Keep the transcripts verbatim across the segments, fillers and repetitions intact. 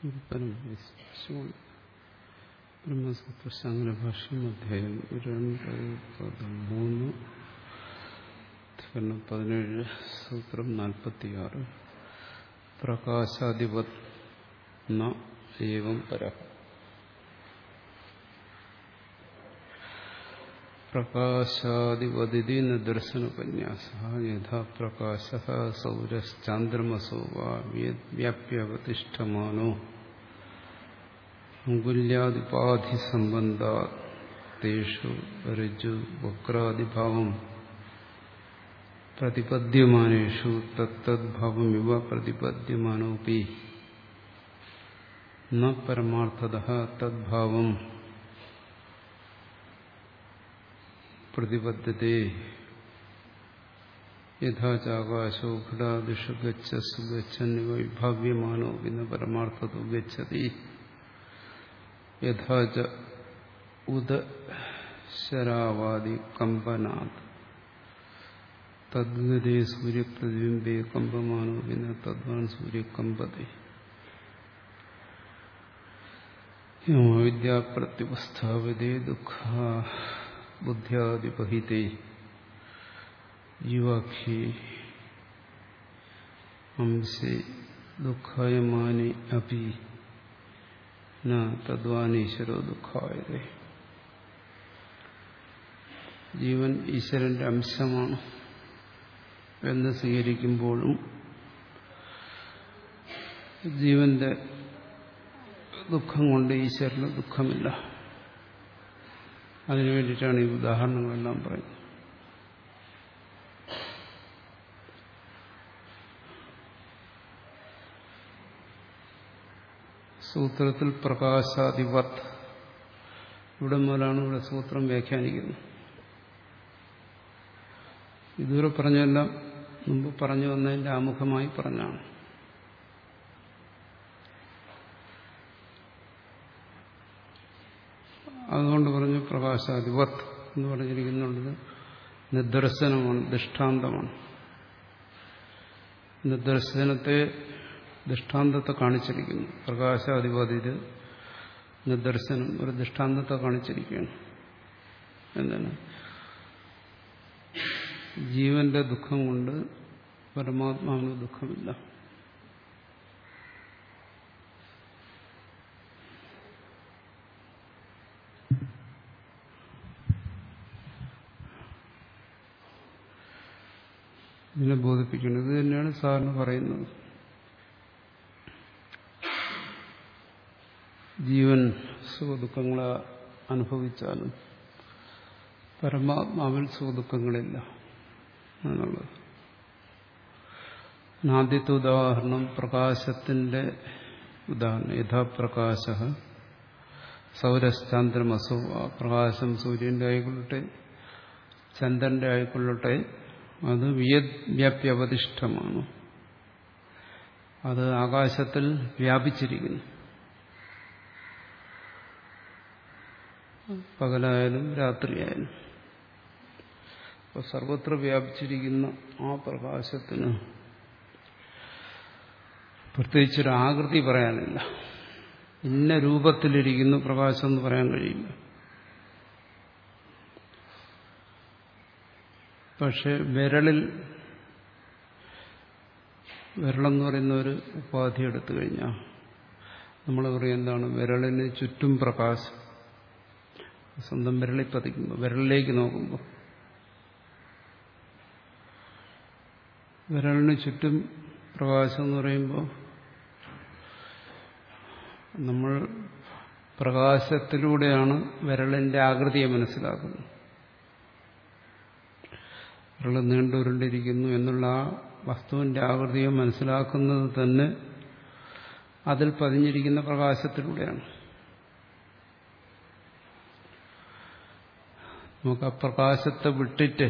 ബ്രഹ്മസൂത്രശാങ്കരഭാഷ്യം അധ്യായം രണ്ട് മൂന്ന് പതിനേഴ് സൂത്രം നാൽപ്പത്തിയാറ് പ്രകാശാധിപത് ന ഏവം പരഃ. പ്രകാശാധിപതിഥി നിദർശനോപന്യാസഃ യഥാ പ്രകാശഃ സൗരശ്ചാന്ദ്രമസോ വാ വ്യാപ്യവതിഷ്ഠമാനോ അങ്കുല്യാദിപാധിസംബന്ധാത് തേഷു ഋജു വക്രാദിഭാവം പ്രതിപദ്യമാനേഷു തത്തദ്ഭാവമിവ പ്രതിപദ്യമാനോപി ന പരമാർത്ഥതഃ തദ്ഭാവം പ്രതിപദ്യത്തെ. യഥാ ചാകാശോ ഘടാദിഷു ഗച്ഛസു ഗച്ഛന്നിവ വിഭാവ്യമാനോ ന പരമാർത്ഥതോ ഗച്ഛതി. യഥാ ച ഉദശരാവാദി കമ്പനാത് തദ്ഗതേ സൂര്യപ്രതിബിംബേ കമ്പമാനോ ന തദ്വാൻ സൂര്യകമ്പതി. വിദ്യാപ്രത്യുപസ്ഥാപിതേ ദുഃഖ ബുദ്ധ്യാദിപഹിതേ യുവാക്ഷി അംശേ ദുഃഖായമാനി അപി ന തദ്വാനീശ്വരോ ദുഃഖായതേ. ജീവൻ ഈശ്വരന്റെ അംശമാണ് എന്ന് സ്വീകരിക്കുമ്പോഴും ജീവന്റെ ദുഃഖം കൊണ്ട് ഈശ്വരന് ദുഃഖമില്ല. അതിനു വേണ്ടിയിട്ടാണ് ഈ ഉദാഹരണങ്ങളെല്ലാം പറയുന്നത്. സൂത്രത്തിൽ പ്രകാശാധിപത് ഇവിടെ മുതലാണ് ഇവിടെ സൂത്രം വ്യാഖ്യാനിക്കുന്നത്. ഇതുവരെ പറഞ്ഞെല്ലാം മുമ്പ് പറഞ്ഞു വന്നതിന്റെ ആമുഖമായി പറഞ്ഞാണ്. അതുകൊണ്ട് പറഞ്ഞു പ്രകാശാധിപത് എന്ന് പറഞ്ഞിരിക്കുന്നുള്ളത് നിദർശനമാണ്, ദൃഷ്ടാന്തമാണ്. നിദർശനത്തെ ദൃഷ്ടാന്തത്തെ കാണിച്ചിരിക്കുന്നു. പ്രകാശാധിപതിയിൽ നിദർശനം ഒരു ദൃഷ്ടാന്തത്തെ കാണിച്ചിരിക്കുകയാണ്. എന്താണ്? ജീവന്റെ ദുഃഖം കൊണ്ട് പരമാത്മാവിന് ദുഃഖമില്ല. ഇതിനെ ബോധിപ്പിക്കുന്നത് ഇത് തന്നെയാണ് സാറിന് പറയുന്നത്. ജീവൻ സുഖദുഃഖങ്ങളെ അനുഭവിച്ചാലും പരമാത്മാവിൽ സുഖദുഃഖങ്ങളില്ല എന്നുള്ളത്. ആദ്യത്തെ ഉദാഹരണം പ്രകാശത്തിന്റെ ഉദാഹരണം. യഥാപ്രകാശ സൗരശ്ചാന്ദ്രമസോ. ആ പ്രകാശം സൂര്യന്റെ ആയിക്കൊള്ളട്ടെ ചന്ദ്രന്റെ ആയിക്കൊള്ളട്ടെ അത് വ്യാപ്യവതിഷ്ഠമാണ്. അത് ആകാശത്തിൽ വ്യാപിച്ചിരിക്കുന്നു. പകലായാലും രാത്രിയായാലും അപ്പോൾ സർവത്ര വ്യാപിച്ചിരിക്കുന്ന ആ പ്രകാശത്തിന് പ്രത്യേകിച്ചൊരു ആകൃതി പറയാനില്ല. ഇന്ന രൂപത്തിലിരിക്കുന്നു പ്രകാശം എന്ന് പറയാൻ കഴിയില്ല. പക്ഷെ വിരളിൽ വിരളെന്ന് പറയുന്ന ഒരു ഉപാധി എടുത്തു കഴിഞ്ഞാൽ നമ്മൾ പറയും എന്താണ്? വിരളിന് ചുറ്റും പ്രകാശം. സ്വന്തം വിരളിൽ പതിക്കുമ്പോൾ വിരളിലേക്ക് നോക്കുമ്പോൾ വിരളിന് ചുറ്റും പ്രകാശം എന്ന് പറയുമ്പോൾ നമ്മൾ പ്രകാശത്തിലൂടെയാണ് വിരളിന്റെ ആകൃതിയെ മനസ്സിലാക്കുന്നത്. വിരൾ നീണ്ടുരുണ്ടിരിക്കുന്നു എന്നുള്ള ആ വസ്തുവിന്റെ ആകൃതിയെ മനസ്സിലാക്കുന്നത് തന്നെ അതിൽ പതിഞ്ഞിരിക്കുന്ന പ്രകാശത്തിലൂടെയാണ്. നമുക്ക് ആ പ്രകാശത്തെ വിട്ടിട്ട്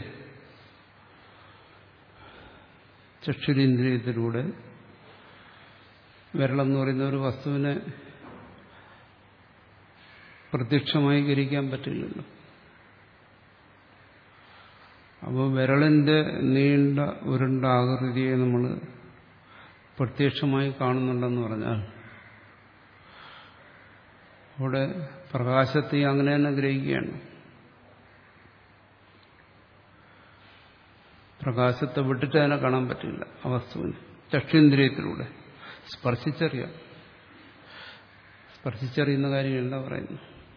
ചക്ഷുരീന്ദ്രിയത്തിലൂടെ വിരളെന്ന് പറയുന്ന ഒരു വസ്തുവിനെ പ്രത്യക്ഷമായി ഗ്രഹിക്കാൻ പറ്റില്ലല്ലോ. അപ്പോൾ വിരളിന്റെ നീണ്ട ഉരുണ്ട ആകൃതിയെ നമ്മൾ പ്രത്യക്ഷമായി കാണുന്നുണ്ടെന്ന് പറഞ്ഞാൽ അവിടെ പ്രകാശത്തെ അങ്ങനെ തന്നെ ഗ്രഹിക്കുകയാണ്. പ്രകാശത്തെ വിട്ടിട്ട് അതിനെ കാണാൻ പറ്റില്ല ആ വസ്തുവിന്. ചക്ഷുന്ദ്രിയത്തിലൂടെ സ്പർശിച്ചറിയാം. സ്പർശിച്ചറിയുന്ന കാര്യമല്ല പറയുന്നു.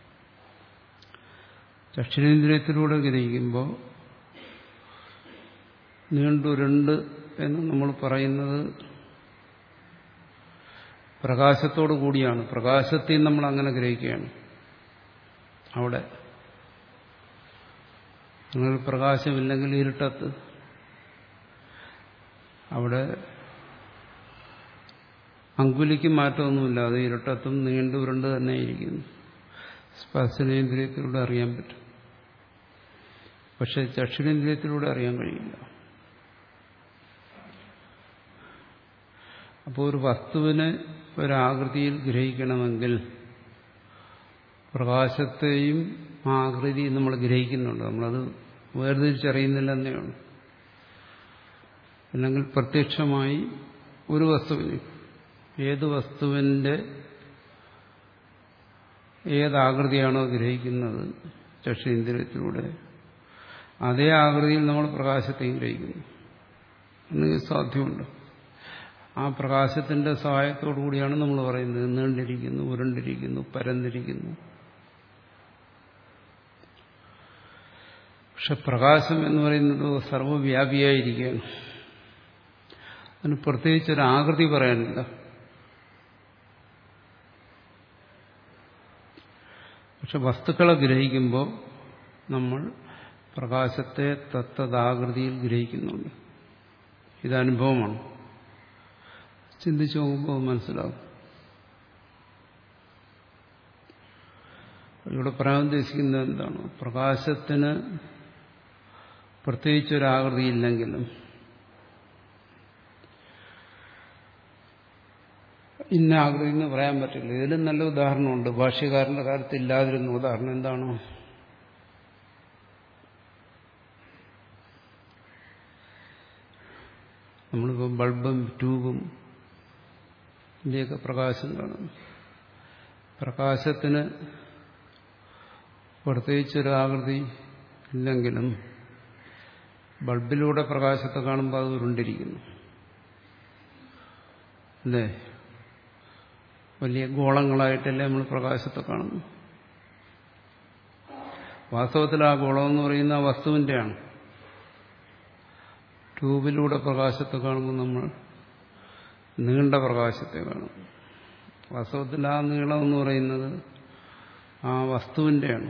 ചക്ഷുരേന്ദ്രിയത്തിലൂടെ ഗ്രഹിക്കുമ്പോൾ നീണ്ടുരുണ്ട് എന്ന് നമ്മൾ പറയുന്നത് പ്രകാശത്തോടു കൂടിയാണ്. പ്രകാശത്തെയും നമ്മൾ അങ്ങനെ ഗ്രഹിക്കുകയാണ്. അവിടെ നിങ്ങൾ പ്രകാശമില്ലെങ്കിൽ ഇരുട്ടത്ത് അവിടെ അങ്കുലിക്ക് മാറ്റമൊന്നുമില്ല. അത് ഇരുട്ടത്തും നീണ്ടു ഉരുണ്ട് തന്നെ ഇരിക്കുന്നു. സ്പർശനേന്ദ്രിയത്തിലൂടെ അറിയാൻ പറ്റും. പക്ഷെ ചക്ഷുരേന്ദ്രിയത്തിലൂടെ അറിയാൻ കഴിയില്ല. അപ്പോൾ ഒരു വസ്തുവിനെ ഒരാകൃതിയിൽ ഗ്രഹിക്കണമെങ്കിൽ പ്രകാശത്തെയും ആ ആകൃതി നമ്മൾ ഗ്രഹിക്കുന്നുണ്ട്. നമ്മളത് വേർതിരിച്ചറിയുന്നില്ല എന്നേയുള്ളൂ. അല്ലെങ്കിൽ പ്രത്യക്ഷമായി ഒരു വസ്തുവിന് ഏത് വസ്തുവിന്റെ ഏതാകൃതിയാണോ ഗ്രഹിക്കുന്നത് ചക്ഷുരേന്ദ്രിയത്തിലൂടെ അതേ ആകൃതിയിൽ നമ്മൾ പ്രകാശത്തെയും ഗ്രഹിക്കുന്നു. എന്ന് സാധ്യമുണ്ട്. ആ പ്രകാശത്തിന്റെ സഹായത്തോടു കൂടിയാണ് നമ്മൾ പറയുന്നത് നീണ്ടിരിക്കുന്നു, ഉരുണ്ടിരിക്കുന്നു, പരന്നിരിക്കുന്നു. പക്ഷെ പ്രകാശം എന്ന് പറയുന്നത് സർവ്വവ്യാപിയായിരിക്കുകയാണ്. അതിന് പ്രത്യേകിച്ചൊരാകൃതി പറയാനില്ല. പക്ഷെ വസ്തുക്കളെ ഗ്രഹിക്കുമ്പോൾ നമ്മൾ പ്രകാശത്തെ തത്തദാകൃതിയിൽ ഗ്രഹിക്കുന്നുണ്ട്. ഇത് അനുഭവമാണ്. ചിന്തിച്ചു നോക്കുമ്പോൾ മനസ്സിലാവും. ഇവിടെ പറയാൻ ഉദ്ദേശിക്കുന്നത് എന്താണ്? പ്രകാശത്തിന് പ്രത്യേകിച്ചൊരാകൃതിയില്ലെങ്കിലും ഇന്ന ആകൃതി എന്ന് പറയാൻ പറ്റില്ല. ഇതിലും നല്ല ഉദാഹരണമുണ്ട്. ഭാഷ്യകാരന്റെ കാര്യത്തിൽ ഇല്ലാതിരുന്ന ഉദാഹരണം എന്താണ്? നമ്മളിപ്പോൾ ബൾബും ട്യൂബും ഇതിൻ്റെയൊക്കെ പ്രകാശം കാണും. പ്രകാശത്തിന് പ്രത്യേകിച്ചൊരാകൃതി ഇല്ലെങ്കിലും ബൾബിലൂടെ പ്രകാശത്തെ കാണുമ്പോൾ അത് ഉരുണ്ടിരിക്കുന്നു. അല്ലേ? വലിയ ഗോളങ്ങളായിട്ടല്ലേ നമ്മൾ പ്രകാശത്തെ കാണുന്നു. വാസ്തവത്തിൽ ആ ഗോളം എന്ന് പറയുന്ന ആ വസ്തുവിൻ്റെയാണ്. ട്യൂബിലൂടെ പ്രകാശത്തെ കാണുമ്പോൾ നമ്മൾ നീണ്ട പ്രകാശത്തെ കാണും. വാസ്തവത്തിൽ ആ നീളം എന്ന് പറയുന്നത് ആ വസ്തുവിൻ്റെയാണ്.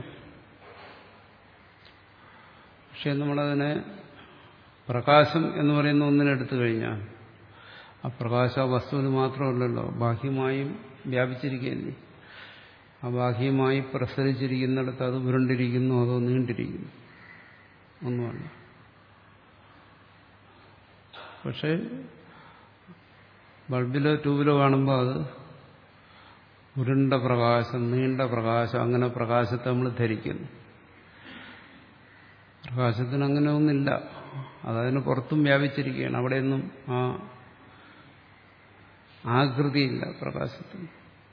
പക്ഷെ നമ്മളതിനെ പ്രകാശം എന്ന് പറയുന്ന ഒന്നിനെടുത്തു കഴിഞ്ഞാൽ ആ പ്രകാശ വസ്തുവിന് മാത്രമല്ലല്ലോ, ബാഹ്യമായും വ്യാപിച്ചിരിക്കുകയല്ലേ. ആ ബാഹ്യമായി പ്രസരിച്ചിരിക്കുന്നിടത്ത് അത് ഉരുണ്ടിരിക്കുന്നു, അതോ നീണ്ടിരിക്കുന്നു, ഒന്നുമല്ല. പക്ഷെ ബൾബിലോ ട്യൂബിലോ കാണുമ്പോൾ അത് ഉരുണ്ട പ്രകാശം, നീണ്ട പ്രകാശം, അങ്ങനെ പ്രകാശത്തെ നമ്മൾ ധരിക്കുന്നു. പ്രകാശത്തിന് അങ്ങനെ ഒന്നില്ല. അതതിന് പുറത്തും വ്യാപിച്ചിരിക്കുകയാണ്. അവിടെയൊന്നും ആ ആകൃതിയില്ല പ്രകാശത്തിന്.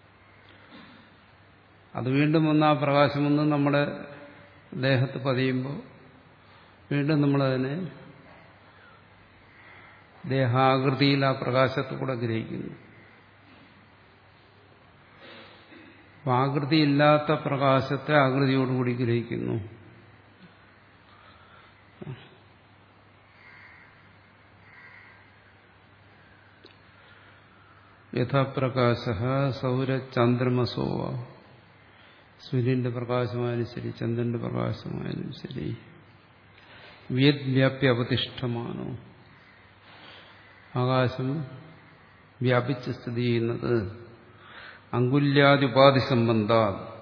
അത് വീണ്ടും വന്ന് ആ പ്രകാശം വന്ന് നമ്മുടെ ദേഹത്ത് പതിയുമ്പോൾ വീണ്ടും നമ്മളതിനെ ദേഹാകൃതിയിൽ ആ പ്രകാശത്തെ കൂടെ ഗ്രഹിക്കുന്നു. ആകൃതിയില്ലാത്ത പ്രകാശത്തെ ആകൃതിയോടുകൂടി ഗ്രഹിക്കുന്നു. യഥാപ്രകാശ സൗരചന്ദ്രമസോ, സൂര്യന്റെ പ്രകാശമായാലും ശരി, ചന്ദ്രന്റെ പ്രകാശമായാലും ശരി, വ്യാപ്യ അവതിഷ്ഠമാനോ, ആകാശം വ്യാപിച്ച് സ്ഥിതി ചെയ്യുന്നത് അങ്കുല്യാദി ഉപാധി സംബന്ധ,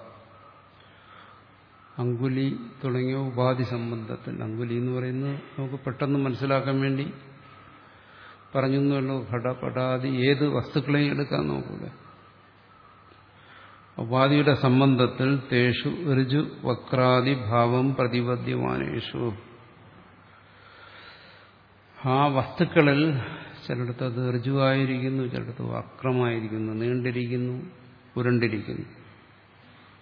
അങ്കുലി തുടങ്ങിയ ഉപാധി സംബന്ധത്തിൽ. അങ്കുലി എന്ന് പറയുന്നത് നമുക്ക് പെട്ടെന്ന് മനസ്സിലാക്കാൻ വേണ്ടി പറഞ്ഞൊന്നുമല്ലോ. ഘടപടാദി ഏത് വസ്തുക്കളെയും എടുക്കാൻ നോക്കൂല. ഉപാധിയുടെ സംബന്ധത്തിൽ തേഷു ഋജു വക്രാദി ഭാവം പ്രതിപദ്യമാനേഷു, ആ വസ്തുക്കളിൽ ചിലയിടത്ത് അത് ഋജുവായിരിക്കുന്നു, ചിലയിടത്ത് വക്രമായിരിക്കുന്നു, നീണ്ടിരിക്കുന്നു, ഉരുണ്ടിരിക്കുന്നു.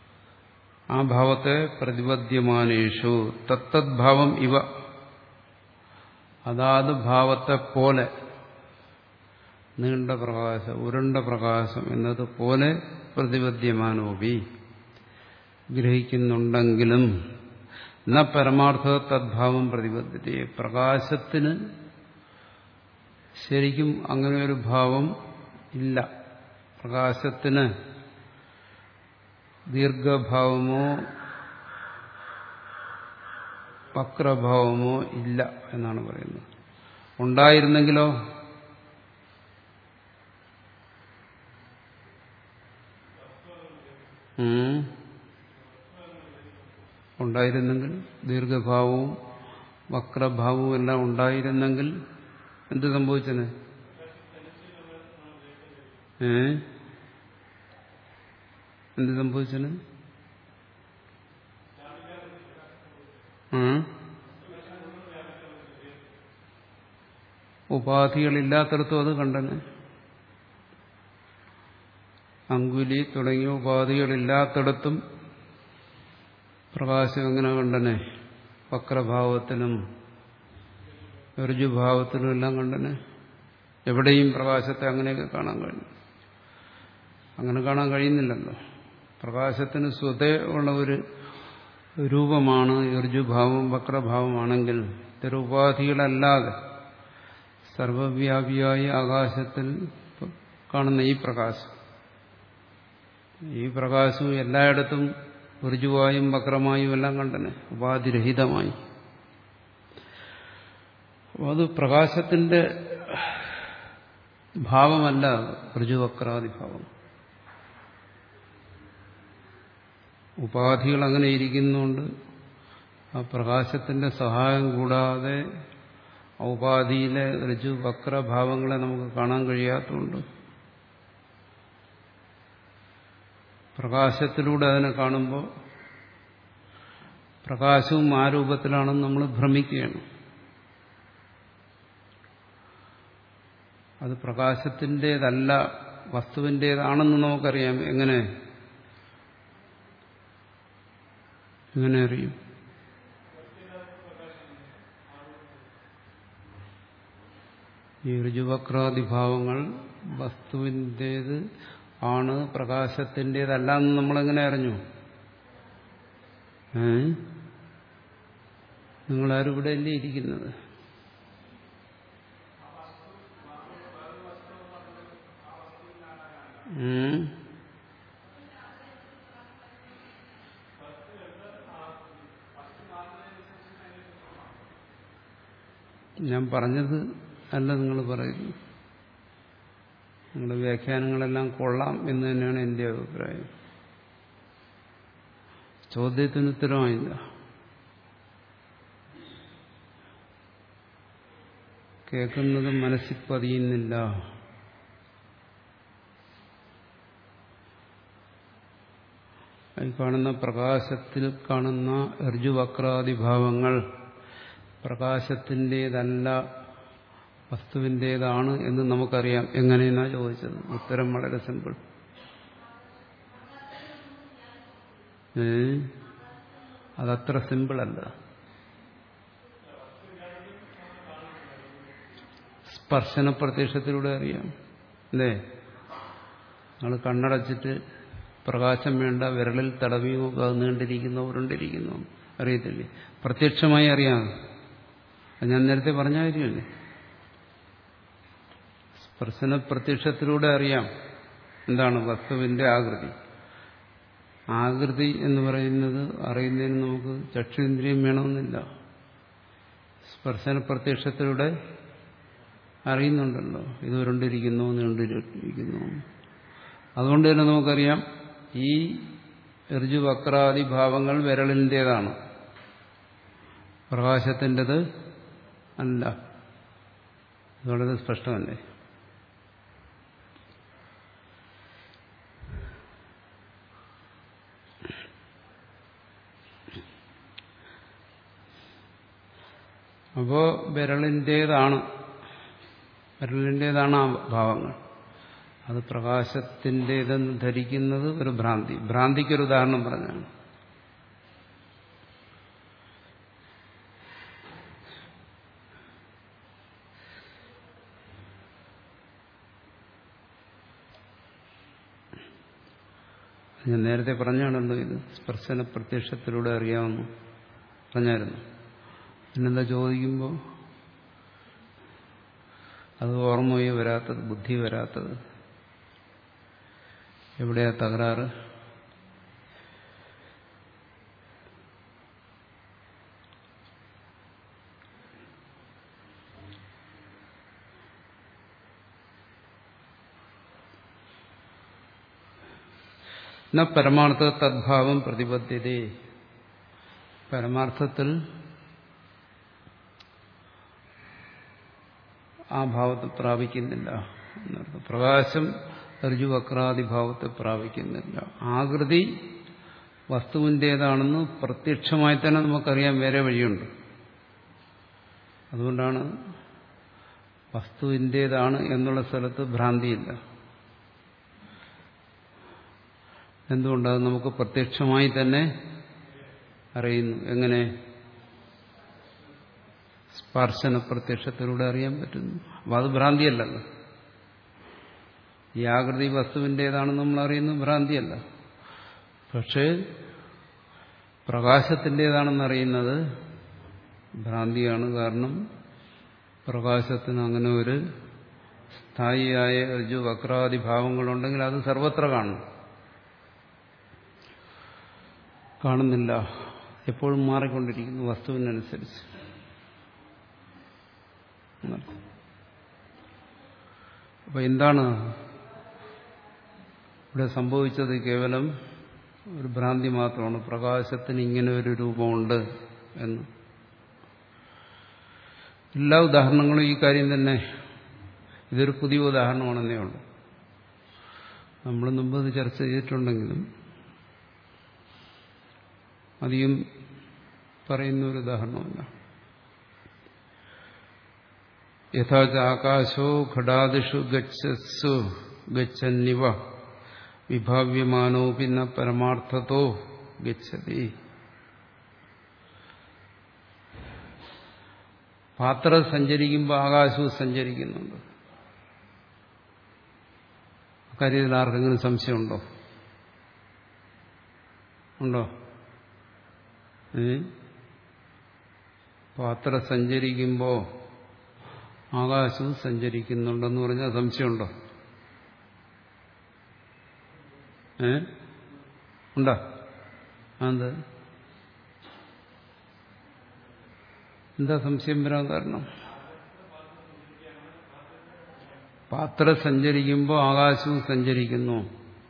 ആ ഭാവത്തെ പ്രതിപദ്യമാനേഷു തത്തദ്ഭാവം ഇവ, അതാത് ഭാവത്തെ പോലെ, നീണ്ട പ്രകാശം ഉരുണ്ട പ്രകാശം എന്നതുപോലെ പ്രതിപദ്യമാനോപി ഗ്രഹിക്കുന്നുണ്ടെങ്കിലും ന പരമാർത്ഥ തദ്ഭാവം പ്രതിപദ്ധ്യത്തെ, പ്രകാശത്തിന് ശരിക്കും അങ്ങനെ ഒരു ഭാവം ഇല്ല. പ്രകാശത്തിന് ദീർഘഭാവമോ വക്രഭാവമോ ഇല്ല എന്നാണ് പറയുന്നത്. ഉണ്ടായിരുന്നെങ്കിലോ ഉണ്ടായിരുന്നെങ്കിൽ ദീർഘഭാവവും വക്രഭാവവും എല്ലാം ഉണ്ടായിരുന്നെങ്കിൽ എന്ത് സംഭവിച്ചത്? ഏ എന്ത് സംഭവിച്ചത്? ഉപാധികളില്ലാത്തടത്തും അത് കണ്ടനെ. അങ്കുലി തുടങ്ങിയ ഉപാധികളില്ലാത്തടത്തും പ്രകാശം എങ്ങനെ കണ്ടനെ? വക്രഭാവത്തിനും ഋജുഭാവത്തിനും എല്ലാം കണ്ടനെ. എവിടെയും പ്രകാശത്തെ അങ്ങനെയൊക്കെ കാണാൻ കഴിയും. അങ്ങനെ കാണാൻ കഴിയുന്നില്ലല്ലോ. പ്രകാശത്തിന് സ്വതേ ഉള്ള ഒരു രൂപമാണ് ഋജുഭാവം വക്രഭാവമാണെങ്കിൽ ഇത്തരം ഉപാധികളല്ലാതെ സർവവ്യാപിയായ ആകാശത്തിൽ കാണുന്ന ഈ പ്രകാശം, ഈ പ്രകാശവും എല്ലായിടത്തും ഋജുവായും വക്രമായും എല്ലാം കണ്ടനെ, ഉപാധിരഹിതമായി. അപ്പോൾ അത് പ്രകാശത്തിന്റെ ഭാവമല്ല ഋജുവക്രാദിഭാവം. ഉപാധികൾ അങ്ങനെ ഇരിക്കുന്നുണ്ട്. ആ പ്രകാശത്തിന്റെ സഹായം കൂടാതെ ഉപാധിയിലെ ഋജു വക്രഭാവങ്ങളെ നമുക്ക് കാണാൻ കഴിയാത്തതുകൊണ്ട് പ്രകാശത്തിലൂടെ അതിനെ കാണുമ്പോൾ പ്രകാശവും ആ രൂപത്തിലാണെന്ന് നമ്മൾ ഭ്രമിക്കുകയാണ്. അത് പ്രകാശത്തിൻ്റെതല്ല, വസ്തുവിൻ്റേതാണെന്ന് നമുക്കറിയാം. എങ്ങനെ എങ്ങനെ അറിയും? ഈ ഋജുവക്രാദിഭാവങ്ങൾ വസ്തുവിൻ്റേത് ആണ്, പ്രകാശത്തിൻ്റേതല്ല എന്ന് നമ്മളെങ്ങനെ അറിഞ്ഞു? ഏ നിങ്ങളാരും ഇവിടെ അല്ലേ ഇരിക്കുന്നത്? ഞാൻ പറഞ്ഞത് അല്ല നിങ്ങൾ പറയുന്നു. നിങ്ങളുടെ വ്യാഖ്യാനങ്ങളെല്ലാം കൊള്ളാം എന്ന് തന്നെയാണ് എൻ്റെ അഭിപ്രായം. ചോദ്യത്തിന് ഉത്തരമായില്ല. കേൾക്കുന്നത് മനസ്സിൽ പതിയുന്നില്ല. ഈ കാണുന്ന പ്രകാശത്തിൽ കാണുന്ന ഋജുവക്രാദിഭാവങ്ങൾ പ്രകാശത്തിൻ്റേതല്ല, വസ്തുവിൻ്റേതാണ് എന്ന് നമുക്കറിയാം. എങ്ങനെയെന്നാ ചോദിച്ചത്? ഉത്തരം വളരെ സിമ്പിൾ. ഏ അതത്ര സിമ്പിളല്ല. സ്പർശന പ്രത്യക്ഷത്തിലൂടെ അറിയാം. അല്ലേ? നിങ്ങൾ കണ്ണടച്ചിട്ട് പ്രകാശം വേണ്ട, വിരലിൽ തടവി നോക്കുക, അത് നീണ്ടിരിക്കുന്നു ഉരുണ്ടിരിക്കുന്നു, അറിയത്തില്ലേ? പ്രത്യക്ഷമായി അറിയാം. അത് ഞാൻ നേരത്തെ പറഞ്ഞ കാര്യമല്ലേ? സ്പർശന പ്രത്യക്ഷത്തിലൂടെ അറിയാം എന്താണ് വസ്തുവിന്റെ ആകൃതി. ആകൃതി എന്ന് പറയുന്നത് അറിയുന്നതിന് നമുക്ക് ചക്ഷുന്ദ്രിയം വേണമെന്നില്ല. സ്പർശന പ്രത്യക്ഷത്തിലൂടെ അറിയുന്നുണ്ടല്ലോ, ഇത് ഉരുണ്ടിരിക്കുന്നു നീണ്ടിരിക്കുന്നു. അതുകൊണ്ട് തന്നെ നമുക്കറിയാം ഈ ഋജുവക്രാദിഭാവങ്ങൾ വിരലിൻ്റേതാണ്, പ്രകാശത്തിൻ്റെത് അല്ല. ഇത് വളരെ സ്പഷ്ടമല്ലേ? അപ്പോ വിരലിൻ്റേതാണ് വിരലിൻ്റേതാണ് ആ ഭാവങ്ങൾ. അത് പ്രകാശത്തിൻ്റേതെന്ന് ധരിക്കുന്നത് ഒരു ഭ്രാന്തി. ഭ്രാന്തിക്കൊരു ഉദാഹരണം പറഞ്ഞാണ്. ഞാൻ നേരത്തെ പറഞ്ഞാണല്ലോ ഇത് സ്പർശന പ്രത്യക്ഷത്തിലൂടെ അറിയാമെന്ന് പറഞ്ഞായിരുന്നു. പിന്നെന്താ ചോദിക്കുമ്പോൾ അത് ഓർമ്മയോ വരാത്തത്, ബുദ്ധി വരാത്തത്, എവിടെയാ തകരാറ്? ന പരമാർത്ഥ തദ്ഭാവം പ്രതിപദ്ധ്യതേ. പരമാർത്ഥത്തിൽ ആ ഭാവത്തെ പ്രാപിക്കുന്നില്ല എന്നർത്ഥം. പ്രകാശം ഋജുവക്രാദിഭാവത്തെ പ്രാപിക്കുന്നില്ല. ആകൃതി വസ്തുവിൻ്റേതാണെന്ന് പ്രത്യക്ഷമായി തന്നെ നമുക്കറിയാൻ വേറെ വഴിയുണ്ട്. അതുകൊണ്ടാണ് വസ്തുവിൻ്റേതാണ് എന്നുള്ള സ്ഥലത്ത് ഭ്രാന്തിയില്ല. എന്തുകൊണ്ടത് നമുക്ക് പ്രത്യക്ഷമായി തന്നെ അറിയുന്നു. എങ്ങനെ? സ്പർശന പ്രത്യക്ഷത്തിലൂടെ അറിയാൻ പറ്റുന്നു. അപ്പം അത് ഭ്രാന്തിയല്ലല്ലോ. ഈ ആകൃതി വസ്തുവിൻ്റേതാണെന്ന് നമ്മൾ അറിയുന്നു, ഭ്രാന്തിയല്ല. പക്ഷേ പ്രകാശത്തിൻ്റേതാണെന്ന് അറിയുന്നത് ഭ്രാന്തിയാണ്. കാരണം പ്രകാശത്തിന് അങ്ങനെ ഒരു സ്ഥായിയായ ഋജു വക്രാദി ഭാവങ്ങളുണ്ടെങ്കിൽ അത് സർവത്ര കാണും. കാണുന്നില്ല. എപ്പോഴും മാറിക്കൊണ്ടിരിക്കുന്നു വസ്തുവിനനുസരിച്ച്. അപ്പൊ എന്താണ് ഇവിടെ സംഭവിച്ചത്? കേവലം ഒരു ഭ്രാന്തി മാത്രമാണ്. പ്രകാശത്തിന് ഇങ്ങനെ ഒരു രൂപമുണ്ട് എന്ന്. എല്ലാ ഉദാഹരണങ്ങളും ഈ കാര്യം തന്നെ. ഇതൊരു പുതിയ ഉദാഹരണമാണെന്നേ ഉള്ളൂ. നമ്മൾ മുമ്പ് ഇത് ചർച്ച ചെയ്തിട്ടുണ്ടെങ്കിലും അധികം പറയുന്ന ഒരു ഉദാഹരണമല്ല. യഥാച ആകാശോ ഘടാദിഷു ഗച്ഛത്സു ഗച്ഛന്നിവ വിഭാവ്യമാനോ പിന്നെ പരമാർത്ഥതോ ഗച്ഛതി. പാത്രം സഞ്ചരിക്കുമ്പോൾ ആകാശവും സഞ്ചരിക്കുന്നുണ്ട്. അക്കാര്യത്തിൽ ആർക്കെങ്കിലും സംശയമുണ്ടോ? ഉണ്ടോ? പാത്രം സഞ്ചരിക്കുമ്പോൾ ആകാശവും സഞ്ചരിക്കുന്നുണ്ടെന്ന് പറഞ്ഞാൽ സംശയമുണ്ടോ? ഏ ഉണ്ടോ? അത് എന്താ സംശയം വരാൻ കാരണം? പാത്രം സഞ്ചരിക്കുമ്പോൾ ആകാശവും സഞ്ചരിക്കുന്നു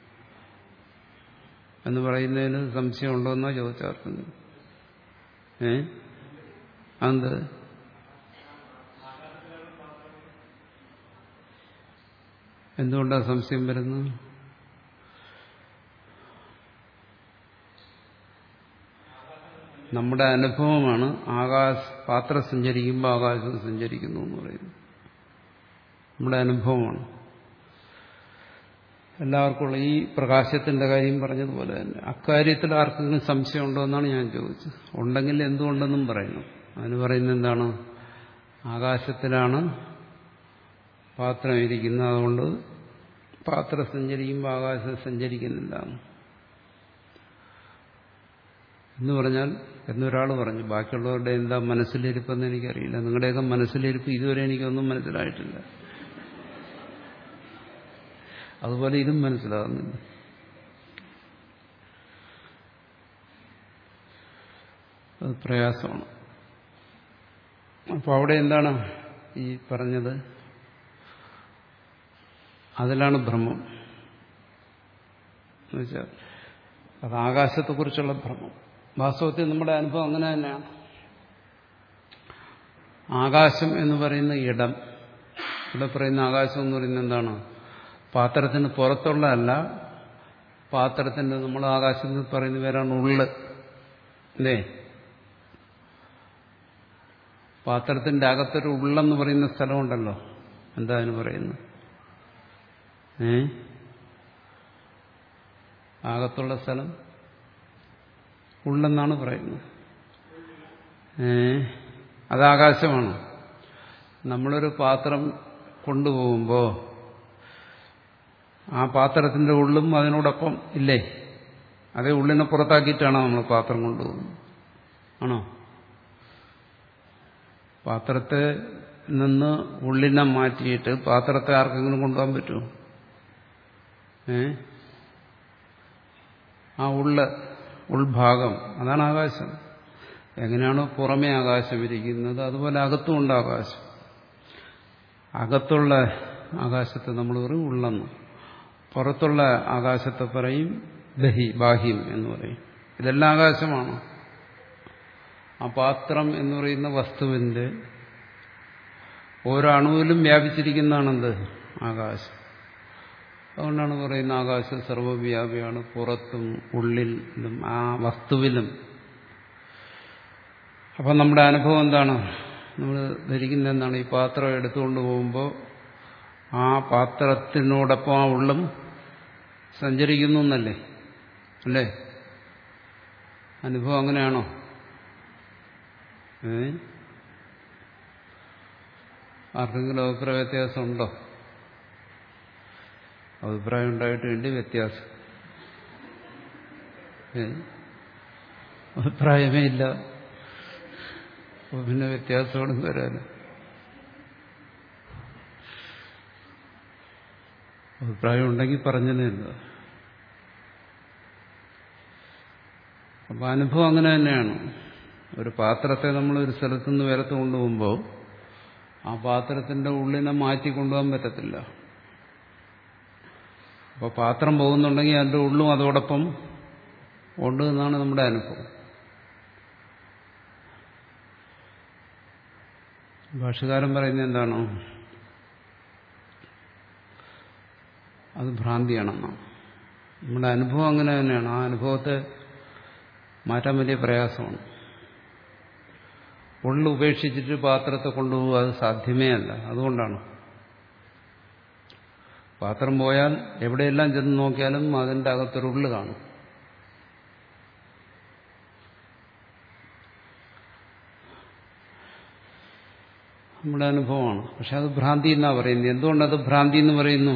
എന്ന് പറയുന്നതിന് സംശയമുണ്ടോ എന്നാ ചോദിച്ചാർക്കുന്നു. ഏ അത് എന്തുകൊണ്ടാണ് സംശയം വരുന്നത്? നമ്മുടെ അനുഭവമാണ് ആകാശ പാത്രം സഞ്ചരിക്കുമ്പോൾ ആകാശം സഞ്ചരിക്കുന്നു എന്ന് പറയുന്നത്. നമ്മുടെ അനുഭവമാണ്. എല്ലാവർക്കുമുള്ള ഈ പ്രകാശത്തിന്റെ കാര്യം പറഞ്ഞതുപോലെ തന്നെ അക്കാര്യത്തിൽ ആർക്കെങ്കിലും സംശയമുണ്ടോ എന്നാണ് ഞാൻ ചോദിച്ചത്. ഉണ്ടെങ്കിൽ എന്തുകൊണ്ടെന്നും പറയുന്നു. അതിന് പറയുന്നത് എന്താണ്? ആകാശത്തിലാണ് പാത്രം ഇരിക്കുന്നത്, അതുകൊണ്ട് പാത്രം സഞ്ചരിക്കുമ്പോൾ ആകാശം സഞ്ചരിക്കുന്നില്ല എന്ന് പറഞ്ഞാൽ എന്നൊരാൾ പറഞ്ഞു. ബാക്കിയുള്ളവരുടെ എന്താ മനസ്സിലിരിപ്പെന്ന് എനിക്കറിയില്ല. നിങ്ങളുടെയൊക്കെ മനസ്സിലിരിപ്പ് ഇതുവരെ എനിക്കൊന്നും മനസ്സിലായിട്ടില്ല. അതുപോലെ ഇതും മനസ്സിലാകുന്നില്ല. അത് പ്രയാസമാണ്. അപ്പോൾ അവിടെ എന്താണ് ഈ പറഞ്ഞത്? അതിലാണ് ഭ്രമം എന്നുവെച്ചാൽ അത് ആകാശത്തെക്കുറിച്ചുള്ള ഭ്രമം. വാസ്തവത്തിൽ നമ്മുടെ അനുഭവം അങ്ങനെ തന്നെയാണ്. ആകാശം എന്ന് പറയുന്ന ഇടം, ഇവിടെ പറയുന്ന ആകാശം എന്ന് പറയുന്നത് എന്താണ്? പാത്രത്തിന് പുറത്തുള്ളതല്ല. പാത്രത്തിന്റെ നമ്മൾ ആകാശം എന്ന് പറയുന്ന പേരാണ് ഉള്ള്. അല്ലേ? പാത്രത്തിന്റെ അകത്തൊരു ഉള്ളെന്ന് പറയുന്ന സ്ഥലമുണ്ടല്ലോ. എന്താ അതിന് പറയുന്നത്? ഏ അകത്തുള്ള സ്ഥലം ഉള്ളെന്നാണ് പറയുന്നത്. ഏ അത് ആകാശമാണ്. നമ്മളൊരു പാത്രം കൊണ്ടുപോകുമ്പോൾ ആ പാത്രത്തിന്റെ ഉള്ളും അതിനോടൊപ്പം ഇല്ലേ? അതേ ഉള്ളിനെ പുറത്താക്കിയിട്ടാണോ നമ്മൾ പാത്രം കൊണ്ടുപോകുന്നത്? ആണോ? പാത്രത്തെ നിന്ന് ഉള്ളിനെ മാറ്റിയിട്ട് പാത്രത്തെ ആർക്കെങ്കിലും കൊണ്ടുപോകാൻ പറ്റുമോ? ഏ ആ ഉള്ള ഉൾഭാഗം അതാണ് ആകാശം. എങ്ങനെയാണോ പുറമേ ആകാശം ഇരിക്കുന്നത് അതുപോലെ അകത്തുമുണ്ട് ആകാശം. അകത്തുള്ള ആകാശത്തെ നമ്മൾ പറയും ഉള്ളെന്ന്, പുറത്തുള്ള ആകാശത്തെ പറയും ദഹി ബാഹ്യം എന്ന് പറയും. ഇതെല്ലാം ആകാശമാണ്. ആ പാത്രം എന്ന് പറയുന്ന വസ്തുവിന്റെ ഓരോ അണുവിലും വ്യാപിച്ചിരിക്കുന്നതാണെന്ത്? ആകാശം. അതുകൊണ്ടാണ് പറയുന്നത് ആകാശം സർവ്വവ്യാപിയാണ്, പുറത്തും ഉള്ളിലും ആ വസ്തുവിലും. അപ്പം നമ്മുടെ അനുഭവം എന്താണ്? നമ്മൾ ധരിക്കുന്ന എന്താണ്? ഈ പാത്രം എടുത്തുകൊണ്ട് പോകുമ്പോൾ ആ പാത്രത്തിനോടൊപ്പം ആ ഉള്ളും സഞ്ചരിക്കുന്നു എന്നല്ലേ? അല്ലേ? അനുഭവം അങ്ങനെയാണോ? ഏ ആർക്കെങ്കിലും അഭിപ്രായ വ്യത്യാസം ഉണ്ടോ? അഭിപ്രായം ഉണ്ടായിട്ട് വേണ്ടി വ്യത്യാസം. ഏ അഭിപ്രായമേ ഇല്ല, പിന്നെ വ്യത്യാസത്തോടും വരാന്. അഭിപ്രായം ഉണ്ടെങ്കിൽ പറഞ്ഞതേ ഇല്ല. അപ്പൊ അനുഭവം അങ്ങനെ തന്നെയാണ്. ഒരു പാത്രത്തെ നമ്മൾ ഒരു സ്ഥലത്തുനിന്ന് വേറെത്ത് കൊണ്ടുപോകുമ്പോൾ ആ പാത്രത്തിന്റെ ഉള്ളിനെ മാറ്റി കൊണ്ടുപോകാൻ പറ്റത്തില്ല. അപ്പോൾ പാത്രം പോകുന്നുണ്ടെങ്കിൽ അതിൻ്റെ ഉള്ളും അതോടൊപ്പം ഉണ്ട് എന്നാണ് നമ്മുടെ അനുഭവം. ഭാഷകാരൻ പറയുന്നത് എന്താണോ? അത് ഭ്രാന്തിയാണെന്നാണ്. നമ്മുടെ അനുഭവം അങ്ങനെ തന്നെയാണ്. ആ അനുഭവത്തെ മാറ്റാൻ വലിയ പ്രയാസമാണ്. ഉള്ളു ഉപേക്ഷിച്ചിട്ട് പാത്രത്തെ കൊണ്ടുപോകുക അത് സാധ്യമേ അല്ല. അതുകൊണ്ടാണ് പാത്രം പോയാൽ എവിടെയെല്ലാം ചെന്ന് നോക്കിയാലും അതിൻ്റെ അകത്തൊരു ഉള്ളു കാണും. നമ്മുടെ അനുഭവമാണ്. പക്ഷെ അത് ഭ്രാന്തി എന്നാ പറയുന്നത്. എന്തുകൊണ്ടത് ഭ്രാന്തി എന്ന് പറയുന്നു?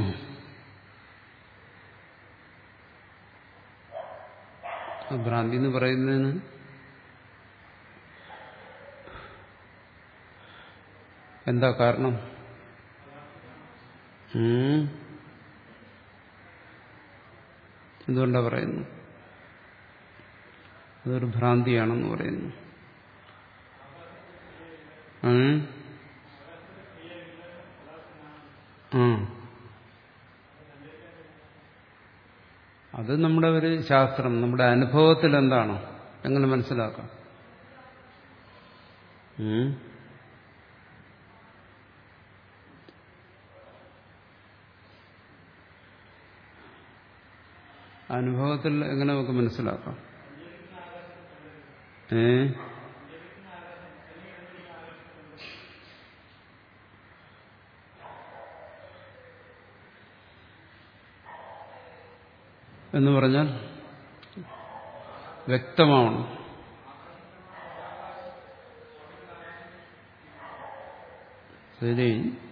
ഭ്രാന്തി എന്ന് പറയുന്നതിന് എന്താ കാരണം? എന്തുകൊണ്ടാ പറയുന്നു? അതൊരു ഭ്രാന്തിയാണെന്ന് പറയുന്നു. ആ അത് നമ്മുടെ ഒരു ശാസ്ത്രം, നമ്മുടെ അനുഭവത്തിൽ എന്താണോ എങ്ങനെ മനസ്സിലാക്കാം? അനുഭവത്തിൽ എങ്ങനെ നമുക്ക് മനസ്സിലാക്കാം? ഏ എന്ന് പറഞ്ഞാൽ വ്യക്തമാവണം. ശരി,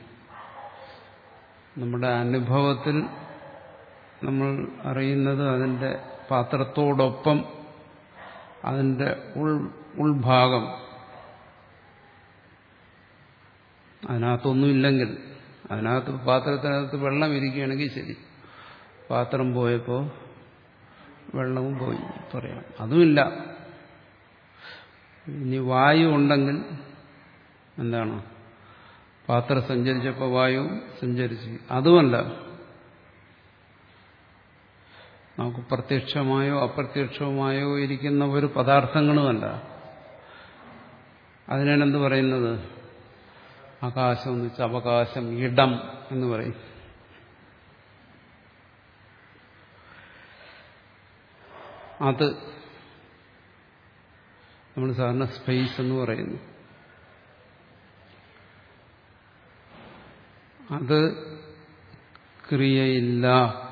നമ്മുടെ അനുഭവത്തിൽ നമ്മൾ അറിയുന്നത് അതിൻ്റെ പാത്രത്തോടൊപ്പം അതിൻ്റെ ഉൾ ഉൾഭാഗം അതിനകത്തൊന്നുമില്ലെങ്കിൽ, അതിനകത്ത് പാത്രത്തിനകത്ത് വെള്ളം ഇരിക്കുകയാണെങ്കിൽ ശരി, പാത്രം പോയപ്പോൾ വെള്ളവും പോയി പറയാം. അതുമില്ല. ഇനി വായു ഉണ്ടെങ്കിൽ എന്താണ്? പാത്രം സഞ്ചരിച്ചപ്പോൾ വായു സഞ്ചരിച്ചു. അതുമല്ല, നമുക്ക് പ്രത്യക്ഷമായോ അപ്രത്യക്ഷമായോ ഇരിക്കുന്ന ഒരു പദാർത്ഥങ്ങളുമല്ല. അതിനാണ് എന്ത് പറയുന്നത്? ആകാശം എന്ന് വെച്ചാൽ അവകാശം, ഇടം എന്ന് പറയും. അത് നമ്മൾ സാധാരണ സ്പേസ് എന്ന് പറയുന്നു. അത് ക്രിയയില്ല.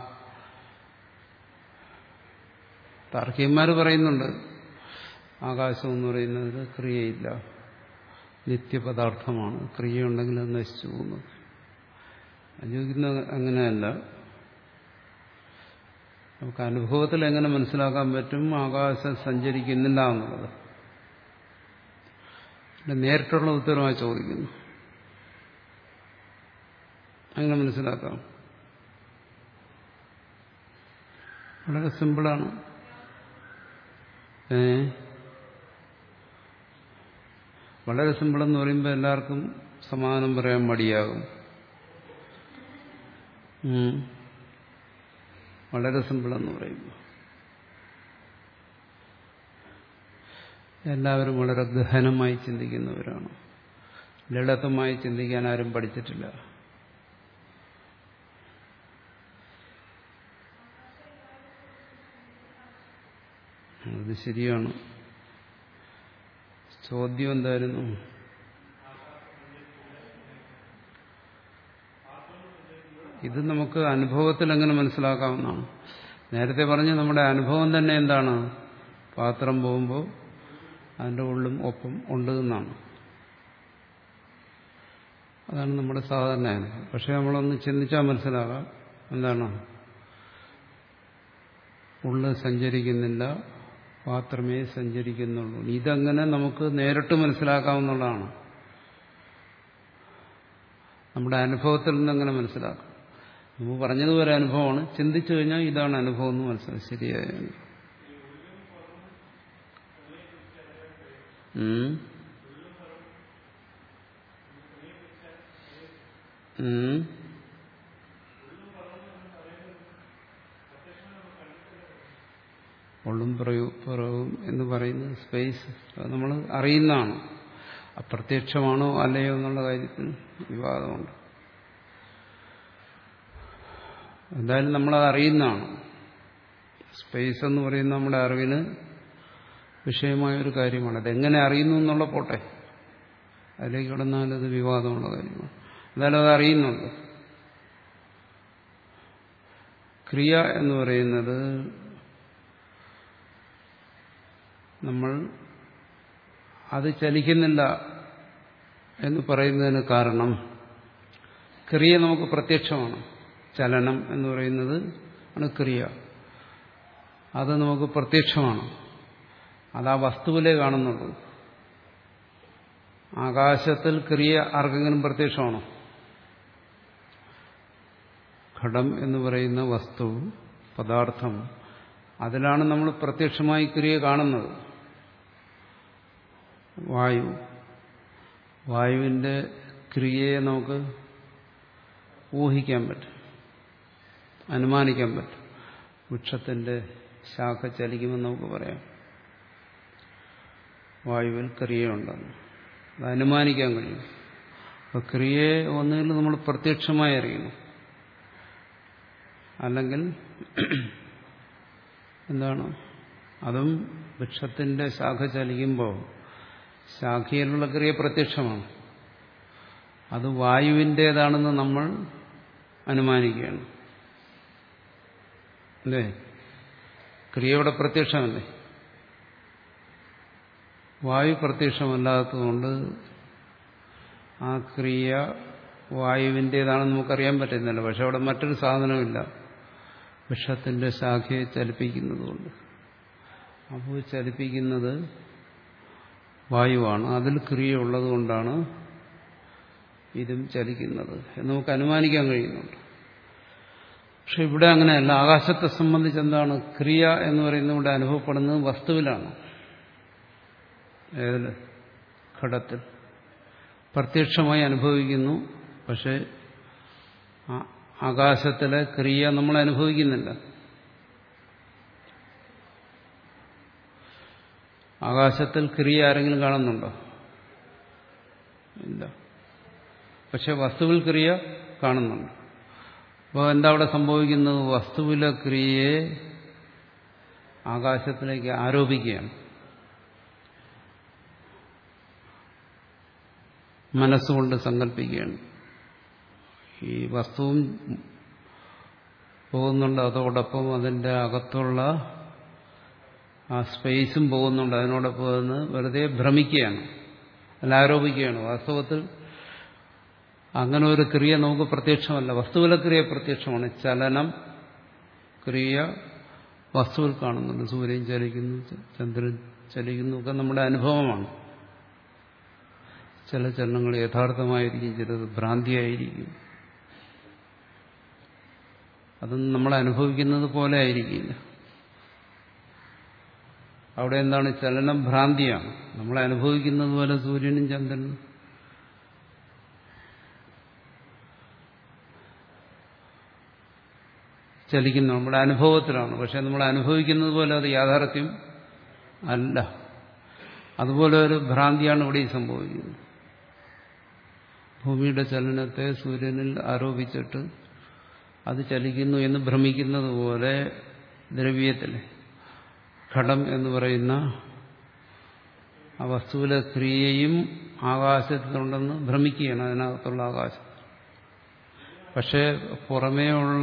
താർക്കികന്മാർ പറയുന്നുണ്ട് ആകാശം എന്ന് പറയുന്നതിൽ ക്രിയയില്ല, നിത്യപദാർത്ഥമാണ്, ക്രിയയുണ്ടെങ്കിൽ അത് നശിച്ചു പോകുന്നത്. ചോദിക്കുന്നത് അങ്ങനെയല്ല. നമുക്ക് അനുഭവത്തിൽ എങ്ങനെ മനസ്സിലാക്കാൻ പറ്റും ആകാശം സഞ്ചരിക്കുന്നില്ല എന്നുള്ളത്? നേരിട്ടുള്ള ഉത്തരമായി ചോദിക്കുന്നു. അങ്ങനെ മനസ്സിലാക്കാം. വളരെ സിമ്പിളാണ്. ഏ വളരെ സിമ്പിളെന്ന് പറയുമ്പോൾ എല്ലാവർക്കും സമാധാനം പറയാൻ മടിയാകും. വളരെ സിമ്പിളെന്ന് പറയുമ്പോൾ എല്ലാവരും വളരെ ഗഹനമായി ചിന്തിക്കുന്നവരാണ്. ലളിതമായി ചിന്തിക്കാൻ ആരും പഠിച്ചിട്ടില്ല. അത് ശരിയാണ്. ചോദ്യം എന്തായിരുന്നു? ഇത് നമുക്ക് അനുഭവത്തിൽ എങ്ങനെ മനസ്സിലാക്കാവുന്നതാണ്. നേരത്തെ പറഞ്ഞ് നമ്മുടെ അനുഭവം തന്നെ എന്താണ്? പാത്രം പോകുമ്പോൾ അതിൻ്റെ ഉള്ളും ഒപ്പം ഉണ്ട് എന്നാണ്. അതാണ് നമ്മുടെ സാധാരണ അനുഭവം. പക്ഷെ നമ്മളൊന്ന് ചിന്തിച്ചാൽ മനസ്സിലാകാം എന്താണ്? ഉള്ള് സഞ്ചരിക്കുന്നില്ല, പാത്രമേ സഞ്ചരിക്കുന്നുള്ളൂ. ഇതങ്ങനെ നമുക്ക് നേരിട്ട് മനസ്സിലാക്കാവുന്നതാണ്. നമ്മുടെ അനുഭവത്തിൽ നിന്നെങ്ങനെ മനസ്സിലാക്കാം? നമ്മൾ പറഞ്ഞതുപോലെ അനുഭവമാണ്. ചിന്തിച്ചു കഴിഞ്ഞാൽ ഇതാണ് അനുഭവം എന്ന് മനസ്സിലാക്കും. ശരിയായ ഉള്ളും പുറവും എന്ന് പറയുന്നത് സ്പേസ് നമ്മൾ അറിയുന്നതാണ്. അപ്രത്യക്ഷമാണോ അല്ലയോ എന്നുള്ള കാര്യത്തിൽ വിവാദമുണ്ട്. എന്തായാലും നമ്മളത് അറിയുന്നതാണ്. സ്പേസ് എന്ന് പറയുന്ന നമ്മുടെ അറിവിന് വിഷയമായൊരു കാര്യമാണ്. അതെങ്ങനെ അറിയുന്നു എന്നുള്ള പോട്ടെ, അതിലേക്ക് കിടന്നാൽ അത് വിവാദമുള്ള കാര്യമാണ്. എന്തായാലും അത് അറിയുന്നുണ്ട്. ക്രിയ എന്ന് പറയുന്നത് നമ്മൾ അത് ചലിക്കുന്നില്ല എന്ന് പറയുന്നതിന് കാരണം ക്രിയ നമുക്ക് പ്രത്യക്ഷമാണ്. ചലനം എന്ന് പറയുന്നത് ആണ് ക്രിയ. അത് നമുക്ക് പ്രത്യക്ഷമാണ്. അത് ആ വസ്തുവിലേ കാണുന്നുള്ളൂ. ആകാശത്തിൽ ക്രിയ ആർക്കെങ്കിലും പ്രത്യക്ഷമാണോ? ഘടം എന്ന് പറയുന്ന വസ്തു, പദാർത്ഥം, അതിലാണ് നമ്മൾ പ്രത്യക്ഷമായി ക്രിയ കാണുന്നത്. വായു വായുവിന്റെ ക്രിയയെ നമുക്ക് ഊഹിക്കാൻ പറ്റും, അനുമാനിക്കാൻ പറ്റും. വൃക്ഷത്തിന്റെ ശാഖ ചലിക്കുമെന്ന് നമുക്ക് പറയാം. വായുവിൽ ക്രിയയുണ്ടെന്ന് അത് അനുമാനിക്കാൻ കഴിയും. അപ്പോൾ ക്രിയയെ ഒന്നുകിൽ നമ്മൾ പ്രത്യക്ഷമായി അറിയണം, അല്ലെങ്കിൽ എന്താണ്, അതും വൃക്ഷത്തിന്റെ ശാഖ ചലിക്കുമ്പോൾ ശാഖയിലുള്ള ക്രിയ പ്രത്യക്ഷമാണ്. അത് വായുവിൻ്റേതാണെന്ന് നമ്മൾ അനുമാനിക്കുകയാണ്. അല്ലേ? ക്രിയയുടെ പ്രത്യക്ഷമല്ലേ? വായു പ്രത്യക്ഷമല്ലാത്തതുകൊണ്ട് ആ ക്രിയ വായുവിൻ്റേതാണെന്ന് നമുക്കറിയാൻ പറ്റുന്നില്ല. പക്ഷെ അവിടെ മറ്റൊരു സാധനമില്ല, വൃക്ഷത്തിന്റെ ശാഖയെ ചലിപ്പിക്കുന്നതുകൊണ്ട്. അപ്പോൾ ചലിപ്പിക്കുന്നത് വായുവാണ്. അതിൽ ക്രിയ ഉള്ളതുകൊണ്ടാണ് ഇതും ചലിക്കുന്നത് എന്ന് നമുക്ക് അനുമാനിക്കാൻ കഴിയുന്നുണ്ട്. പക്ഷെ ഇവിടെ അങ്ങനെയല്ല. ആകാശത്തെ സംബന്ധിച്ച് എന്താണ്? ക്രിയ എന്ന് പറയുന്നത് ഇവിടെ അനുഭവപ്പെടുന്നത് വസ്തുവിലാണ്. ഏതിൽ? ഘടത്തിൽ പ്രത്യക്ഷമായി അനുഭവിക്കുന്നു. പക്ഷെ ആകാശത്തിലെ ക്രിയ നമ്മൾ അനുഭവിക്കുന്നില്ല. ആകാശത്തിൽ ക്രിയ ആരെങ്കിലും കാണുന്നുണ്ടോ? ഇല്ല. പക്ഷെ വസ്തുവിൽ ക്രിയ കാണുന്നുണ്ട്. അപ്പോൾ എന്താ അവിടെ സംഭവിക്കുന്നത്? വസ്തുവിലെ ക്രിയയെ ആകാശത്തിലേക്ക് ആരോപിക്കുകയാണ്. മനസ്സുകൊണ്ട് സങ്കല്പിക്കുകയാണ്. ഈ വസ്തുവും പോകുന്നുണ്ട്, അതോടൊപ്പം അതിൻ്റെ അകത്തുള്ള ആ സ്പേസും പോകുന്നുണ്ട്. അതിനോടൊപ്പം അതിന് വെറുതെ ഭ്രമിക്കുകയാണ്, അല്ല ആരോപിക്കുകയാണ്. വാസ്തവത്തിൽ അങ്ങനെ ഒരു ക്രിയ നമുക്ക് പ്രത്യക്ഷമല്ല. വസ്തുവിലെ ക്രിയ പ്രത്യക്ഷമാണ്. ചലനം, ക്രിയ, വസ്തുവിൽ കാണുന്നുണ്ട്. സൂര്യൻ ചലിക്കുന്നു, ചന്ദ്രൻ ചലിക്കുന്നു ഒക്കെ നമ്മുടെ അനുഭവമാണ്. ചില ചലനങ്ങൾ യഥാർത്ഥമായിരിക്കും, ചിലത് ഭ്രാന്തിയായിരിക്കും. അതൊന്നും നമ്മൾ അനുഭവിക്കുന്നത് പോലെ ആയിരിക്കില്ല. അവിടെ എന്താണ്? ചലനം ഭ്രാന്തിയാണ്. നമ്മൾ അനുഭവിക്കുന്നത് പോലെ സൂര്യനും ചന്ദ്രനും ചലിക്കുന്നു, നമ്മുടെ അനുഭവത്തിലാണ്. പക്ഷെ നമ്മൾ അനുഭവിക്കുന്നത് പോലെ അത് യാഥാർത്ഥ്യം അല്ല. അതുപോലെ ഒരു ഭ്രാന്തിയാണ് ഇവിടെ സംഭവിക്കുന്നത്. ഭൂമിയുടെ ചലനത്തെ സൂര്യനിൽ ആരോപിച്ചിട്ട് അത് ചലിക്കുന്നു എന്ന് ഭ്രമിക്കുന്നത് പോലെ ദ്രവ്യത്തിലെ ഘടം എന്ന് പറയുന്ന ആ വസ്തുവിലെ ക്രിയയും ആകാശത്തിലുണ്ടെന്ന് ഭ്രമിക്കുകയാണ്, അതിനകത്തുള്ള ആകാശം. പക്ഷെ പുറമേയുള്ള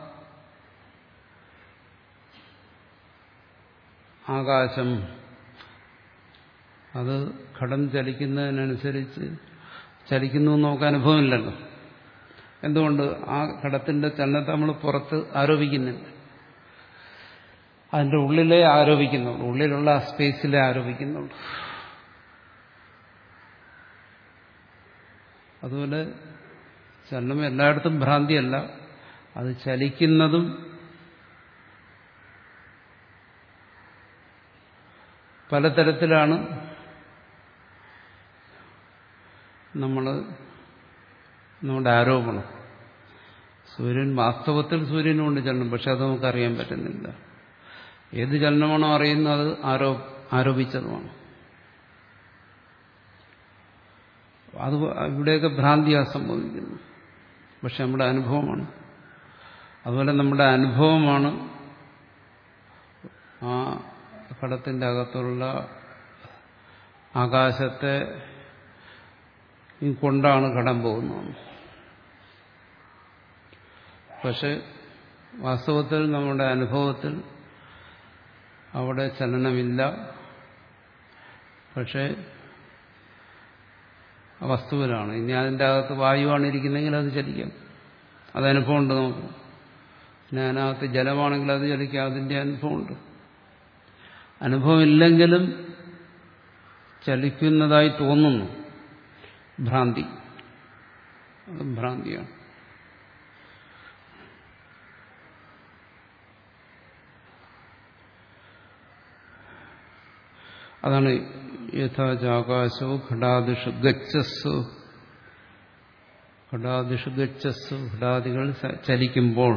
ആകാശം അത് ഘടം ചലിക്കുന്നതിനനുസരിച്ച് ചലിക്കുന്നു എന്ന് നമുക്ക് അനുഭവമില്ലല്ലോ. എന്തുകൊണ്ട്? ആ ഘടത്തിന്റെ ചലനത്തെ നമ്മൾ പുറത്ത് ആരോപിക്കുന്നില്ല, അതിൻ്റെ ഉള്ളിലേ ആരോപിക്കുന്നുള്ളൂ, ഉള്ളിലുള്ള ആ സ്പേസിലേ ആരോപിക്കുന്നുള്ളൂ. അതുപോലെ ചലനം എല്ലായിടത്തും ഭ്രാന്തിയല്ല, അത് ചലിക്കുന്നതും പലതരത്തിലാണ്. നമ്മൾ നമ്മുടെ ആരോപണം സൂര്യൻ വാസ്തവത്തിൽ സൂര്യനുകൊണ്ട് ചലനം, പക്ഷെ അത് നമുക്കറിയാൻ പറ്റുന്നില്ല. ഏത് ചലനമാണോ അറിയുന്നത് അത് ആരോ ആരോപിച്ചതുമാണ്. അത് ഇവിടെയൊക്കെ ഭ്രാന്തിയാണ് സംഭവിക്കുന്നത്, പക്ഷെ നമ്മുടെ അനുഭവമാണ്. അതുപോലെ നമ്മുടെ അനുഭവമാണ് ആ ഘടത്തിന്റെ അകത്തുള്ള ആകാശത്തെ കൊണ്ടാണ് ഘടം പോകുന്നത്. പക്ഷെ വാസ്തവത്തിൽ നമ്മുടെ അനുഭവത്തിൽ അവിടെ ചലനമില്ല. പക്ഷെ വസ്തുവിലാണ്. ഇനി അതിൻ്റെ അകത്ത് വായുവാണ് ഇരിക്കുന്നതെങ്കിൽ അത് ചലിക്കാം, അത് അനുഭവമുണ്ട് നമുക്ക്. പിന്നെ അതിനകത്ത് ജലമാണെങ്കിൽ അത് ചലിക്കാം, അതിൻ്റെ അനുഭവമുണ്ട്. അനുഭവമില്ലെങ്കിലും ചലിക്കുന്നതായി തോന്നുന്നു, ഭ്രാന്തി. അത് ഭ്രാന്തിയാണ്. അതാണ് യഥാചാകാശോ ഘടാദിഷു ഗച്ഛസ്സു. ഘടാദിഷു ഗച്ഛസ്സു, ഘടാദികൾ ചലിക്കുമ്പോൾ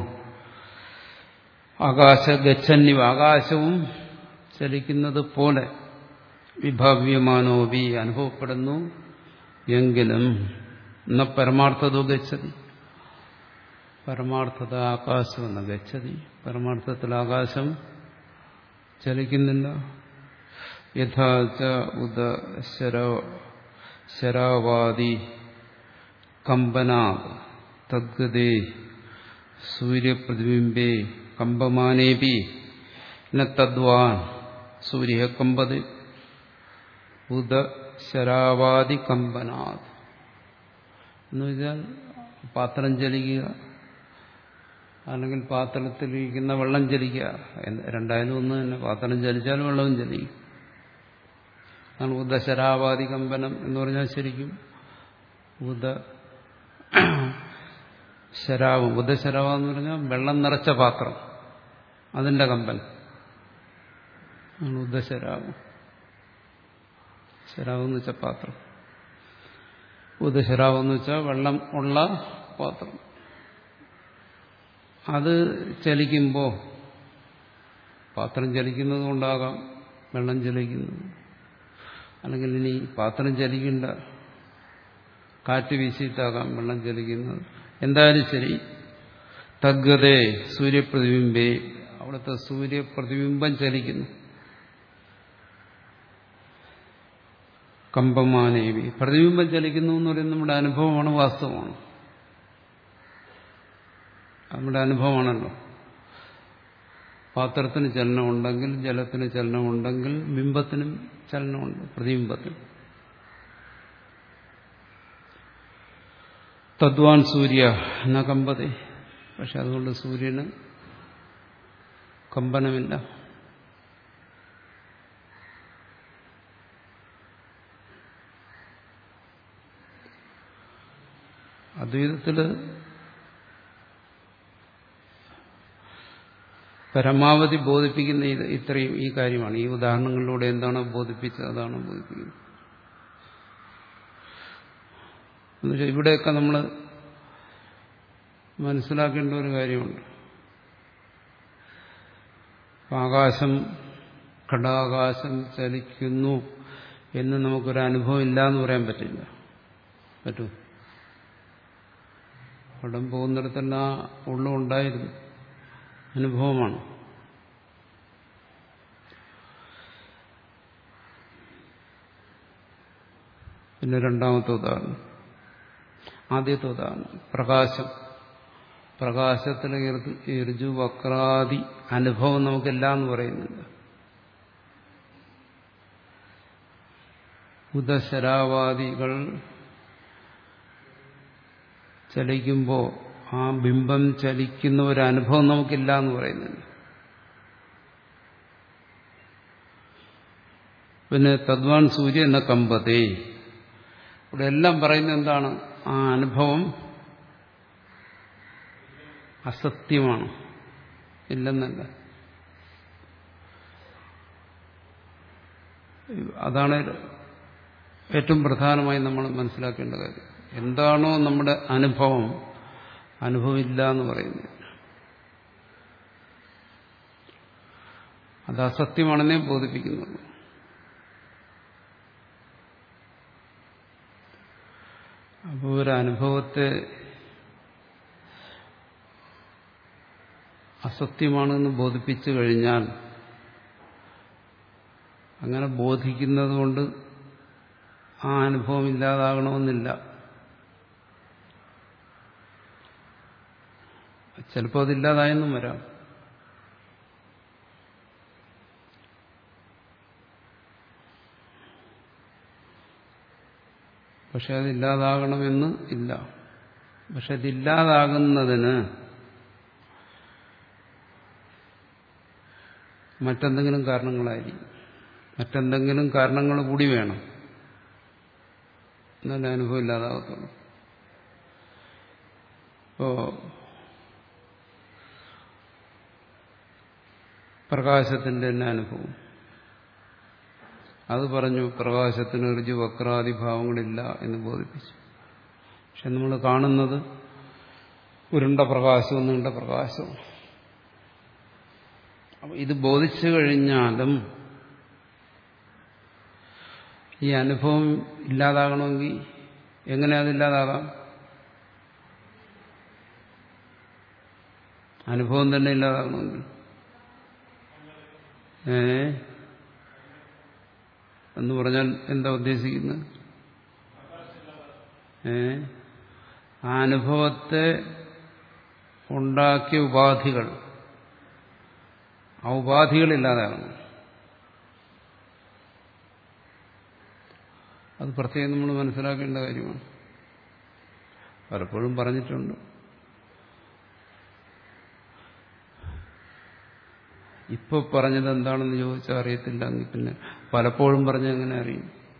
ആകാശ ഗച്ഛന്നിവ, ആകാശവും ചലിക്കുന്നത് പോലെ വിഭാവ്യമാനോപി അനുഭവപ്പെടുന്നു. എങ്കിലും ന പരമാർത്ഥതോ ഗച്ഛതി, പരമാർത്ഥത ആകാശം എന്ന ഗച്ഛതി, പരമാർത്ഥത്തിൽ ആകാശം ചലിക്കുന്നില്ല. യഥാച ഉദ ശരാവാദി കമ്പനാത് തദ്ഗതേ സൂര്യപ്രതിബിംബേ കമ്പമാനേപി ന തദ്വാൻ സൂര്യ കമ്പതി ഉദ ശരാവാദി കമ്പനാത്. എന്ന് വെച്ചാൽ പാത്രം ചലിക്കുക, അല്ലെങ്കിൽ പാത്രത്തിലിരിക്കുന്ന വെള്ളം ചലിക്കുക, രണ്ടായാലും ഒന്ന് തന്നെ. പാത്രം ചലിച്ചാൽ വെള്ളവും ചലിക്കും. അതാണ് ഉദശരാവാദി കമ്പനം എന്ന് പറഞ്ഞാൽ. ശരിക്കും ഉദ ശരാവ്, ഉദശരാവ എന്ന് പറഞ്ഞാൽ വെള്ളം നിറച്ച പാത്രം, അതിന്റെ കമ്പനം ആണ് ഉദശരാവ്. ശരാവ് എന്ന് വെച്ചാൽ പാത്രം, ഉദശരാവ് എന്ന് വെച്ചാൽ വെള്ളം ഉള്ള പാത്രം. അത് ചലിക്കുമ്പോൾ പാത്രം ചലിക്കുന്നത് കൊണ്ടാകാം വെള്ളം ചലിക്കുന്നത്, അല്ലെങ്കിൽ ഇനി പാത്രം ചലിക്കേണ്ട കാറ്റ് വീശിയിട്ടാകാം വെള്ളം ചലിക്കുന്നത്. എന്തായാലും ശരി, തദ്ഗതേ സൂര്യപ്രതിബിംബേ, അവിടുത്തെ സൂര്യപ്രതിബിംബം ചലിക്കുന്നു. കമ്പമാനേവി, പ്രതിബിംബം ചലിക്കുന്നു എന്ന് പറയുന്നത് നമ്മുടെ അനുഭവമാണ്, വാസ്തവമാണ്. നമ്മുടെ അനുഭവമാണല്ലോ. പാത്രത്തിന് ചലനമുണ്ടെങ്കിൽ, ജലത്തിന് ചലനമുണ്ടെങ്കിൽ, ബിംബത്തിനും ചലനമുണ്ട്, പ്രതിബിംബത്തിന്. തദ്വാൻ സൂര്യ ന കമ്പതി, പക്ഷെ അതുകൊണ്ട് സൂര്യന് കമ്പനമില്ല. അദ്വൈതത്തിൽ പരമാവധി ബോധിപ്പിക്കുന്ന ഇത് ഇത്രയും ഈ കാര്യമാണ്. ഈ ഉദാഹരണങ്ങളിലൂടെ എന്താണോ ബോധിപ്പിച്ചത് അതാണ് ബോധിപ്പിക്കുന്നത്. എന്നുവെച്ചാൽ ഇവിടെയൊക്കെ നമ്മൾ മനസ്സിലാക്കേണ്ട ഒരു കാര്യമുണ്ട്. ആകാശം ഘടാകാശം ചലിക്കുന്നു എന്ന് നമുക്കൊരു അനുഭവം ഇല്ല എന്ന് പറയാൻ പറ്റില്ല. പറ്റൂ? ഘടം പോകുന്നിടത്തെല്ലാം ഉള്ളുണ്ടായിരുന്നു, അനുഭവമാണ്. പിന്നെ രണ്ടാമത്തെ ഉദാഹരണം, ആദ്യത്തെ ഉദാഹരണം പ്രകാശം. പ്രകാശത്തിൽ ഋജു വക്രാദി അനുഭവം നമുക്കില്ല എന്ന് പറയുന്നില്ല. ഉദശരാവാദികൾ ചലിക്കുമ്പോൾ ആ ബിംബം ചലിക്കുന്ന ഒരു അനുഭവം നമുക്കില്ല എന്ന് പറയുന്നില്ല. പിന്നെ തദ്വാൻ സൂര്യ എന്ന കമ്പതേ, ഇവിടെ എല്ലാം പറയുന്നത് എന്താണ്? ആ അനുഭവം അസത്യമാണ്, ഇല്ലെന്നല്ല. അതാണ് ഏറ്റവും പ്രധാനമായി നമ്മൾ മനസ്സിലാക്കേണ്ട കാര്യം. എന്താണോ നമ്മുടെ അനുഭവം, അനുഭവമില്ല എന്ന് പറയുന്നത് അത് അസത്യമാണെന്നേ ബോധിപ്പിക്കുന്നുള്ളൂ. അപ്പോൾ ഒരു അനുഭവത്തെ അസത്യമാണെന്ന് ബോധിപ്പിച്ചു കഴിഞ്ഞാൽ അങ്ങനെ ബോധിക്കുന്നത് കൊണ്ട് ആ അനുഭവം ഇല്ലാതാകണമെന്നില്ല. ചിലപ്പോൾ അതില്ലാതായെന്നും വരാം. പക്ഷെ അതില്ലാതാകണമെന്ന് ഇല്ല. പക്ഷെ അതില്ലാതാകുന്നതിന് മറ്റെന്തെങ്കിലും കാരണങ്ങളായിരിക്കും. മറ്റെന്തെങ്കിലും കാരണങ്ങൾ കൂടി വേണം, എന്നാലേ അനുഭവം ഇല്ലാതാകത്തുള്ളൂ. ഇപ്പോ പ്രകാശത്തിന്റെ തന്നെ അനുഭവം അത് പറഞ്ഞു, പ്രകാശത്തിന് ഋജു വക്രാദി ഭാവങ്ങളില്ല എന്ന് ബോധിപ്പിച്ചു. പക്ഷെ നമ്മൾ കാണുന്നത് ഉരുണ്ട പ്രകാശവും നീണ്ട പ്രകാശവും. അപ്പൊ ഇത് ബോധിച്ചു കഴിഞ്ഞാലും ഈ അനുഭവം ഇല്ലാതാകണമെങ്കിൽ എങ്ങനെ അതില്ലാതാകാം? അനുഭവം തന്നെ ഇല്ലാതാകണമെങ്കിൽ ഏ എന്ന് പറഞ്ഞാൽ എന്താ ഉദ്ദേശിക്കുന്നത്? ഏ ആ അനുഭവത്തെ ഉണ്ടാക്കിയ ഉപാധികൾ, ആ ഉപാധികളില്ലാതാകണം. അത് പ്രത്യേകം നമ്മൾ മനസ്സിലാക്കേണ്ട കാര്യമാണ്. പലപ്പോഴും പറഞ്ഞിട്ടുണ്ട്. ഇപ്പൊ പറഞ്ഞത് എന്താണെന്ന് ചോദിച്ചാൽ അറിയത്തില്ല എങ്കിൽ പിന്നെ പലപ്പോഴും പറഞ്ഞ എങ്ങനെ അറിയും?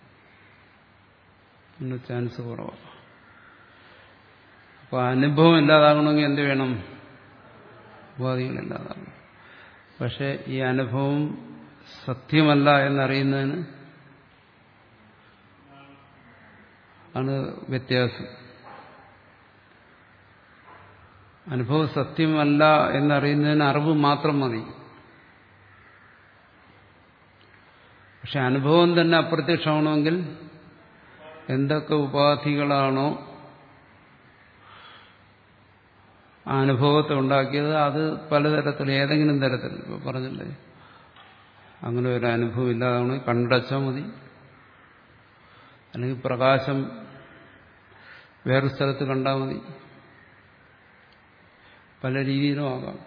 പിന്നെ ചാൻസ് കുറവാണ്. അപ്പൊ അനുഭവം ഇല്ലാതാകണമെങ്കിൽ എന്ത് വേണം? ഉപാധികളില്ലാതാകണം. പക്ഷെ ഈ അനുഭവം സത്യമല്ല എന്നറിയുന്നതിന് ആണ് വ്യത്യാസം. അനുഭവം സത്യമല്ല എന്നറിയുന്നതിന് അറിവ് മാത്രം മതി. പക്ഷെ അനുഭവം തന്നെ അപ്രത്യക്ഷമാണെങ്കിൽ എന്തൊക്കെ ഉപാധികളാണോ ആ അനുഭവത്തെ ഉണ്ടാക്കിയത് അത് പലതരത്തിൽ, ഏതെങ്കിലും തരത്തിൽ, ഇപ്പൊ പറഞ്ഞില്ലേ, അങ്ങനെ ഒരു അനുഭവം ഇല്ലാതാവണമെങ്കിൽ കണ്ടച്ചാൽ മതി. അല്ലെങ്കിൽ പ്രകാശം വേറൊരു സ്ഥലത്ത് കണ്ടാൽ മതി. പല രീതിയിലും ആകാം.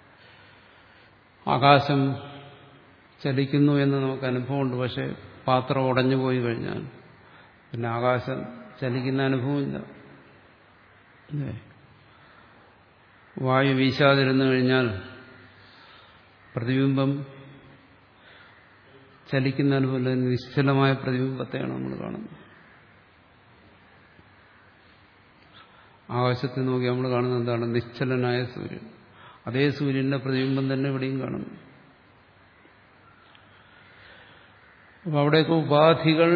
ആകാശം ചലിക്കുന്നു എന്ന് നമുക്ക് അനുഭവമുണ്ട്. പക്ഷെ പാത്രം ഉടഞ്ഞു പോയി കഴിഞ്ഞാൽ പിന്നെ ആകാശം ചലിക്കുന്ന അനുഭവമില്ല. വായു വീശാതിരുന്നു കഴിഞ്ഞാൽ പ്രതിബിംബം ചലിക്കുന്നതിന് പോലെ നിശ്ചലമായ പ്രതിബിംബത്തെയാണ് നമ്മൾ കാണുന്നത്. ആകാശത്തിൽ നോക്കി നമ്മൾ കാണുന്നത് എന്താണ്? നിശ്ചലനായ സൂര്യൻ. അതേ സൂര്യന്റെ പ്രതിബിംബം തന്നെ ഇവിടെയും കാണുന്നു. അപ്പൊ അവിടെയൊക്കെ ഉപാധികൾ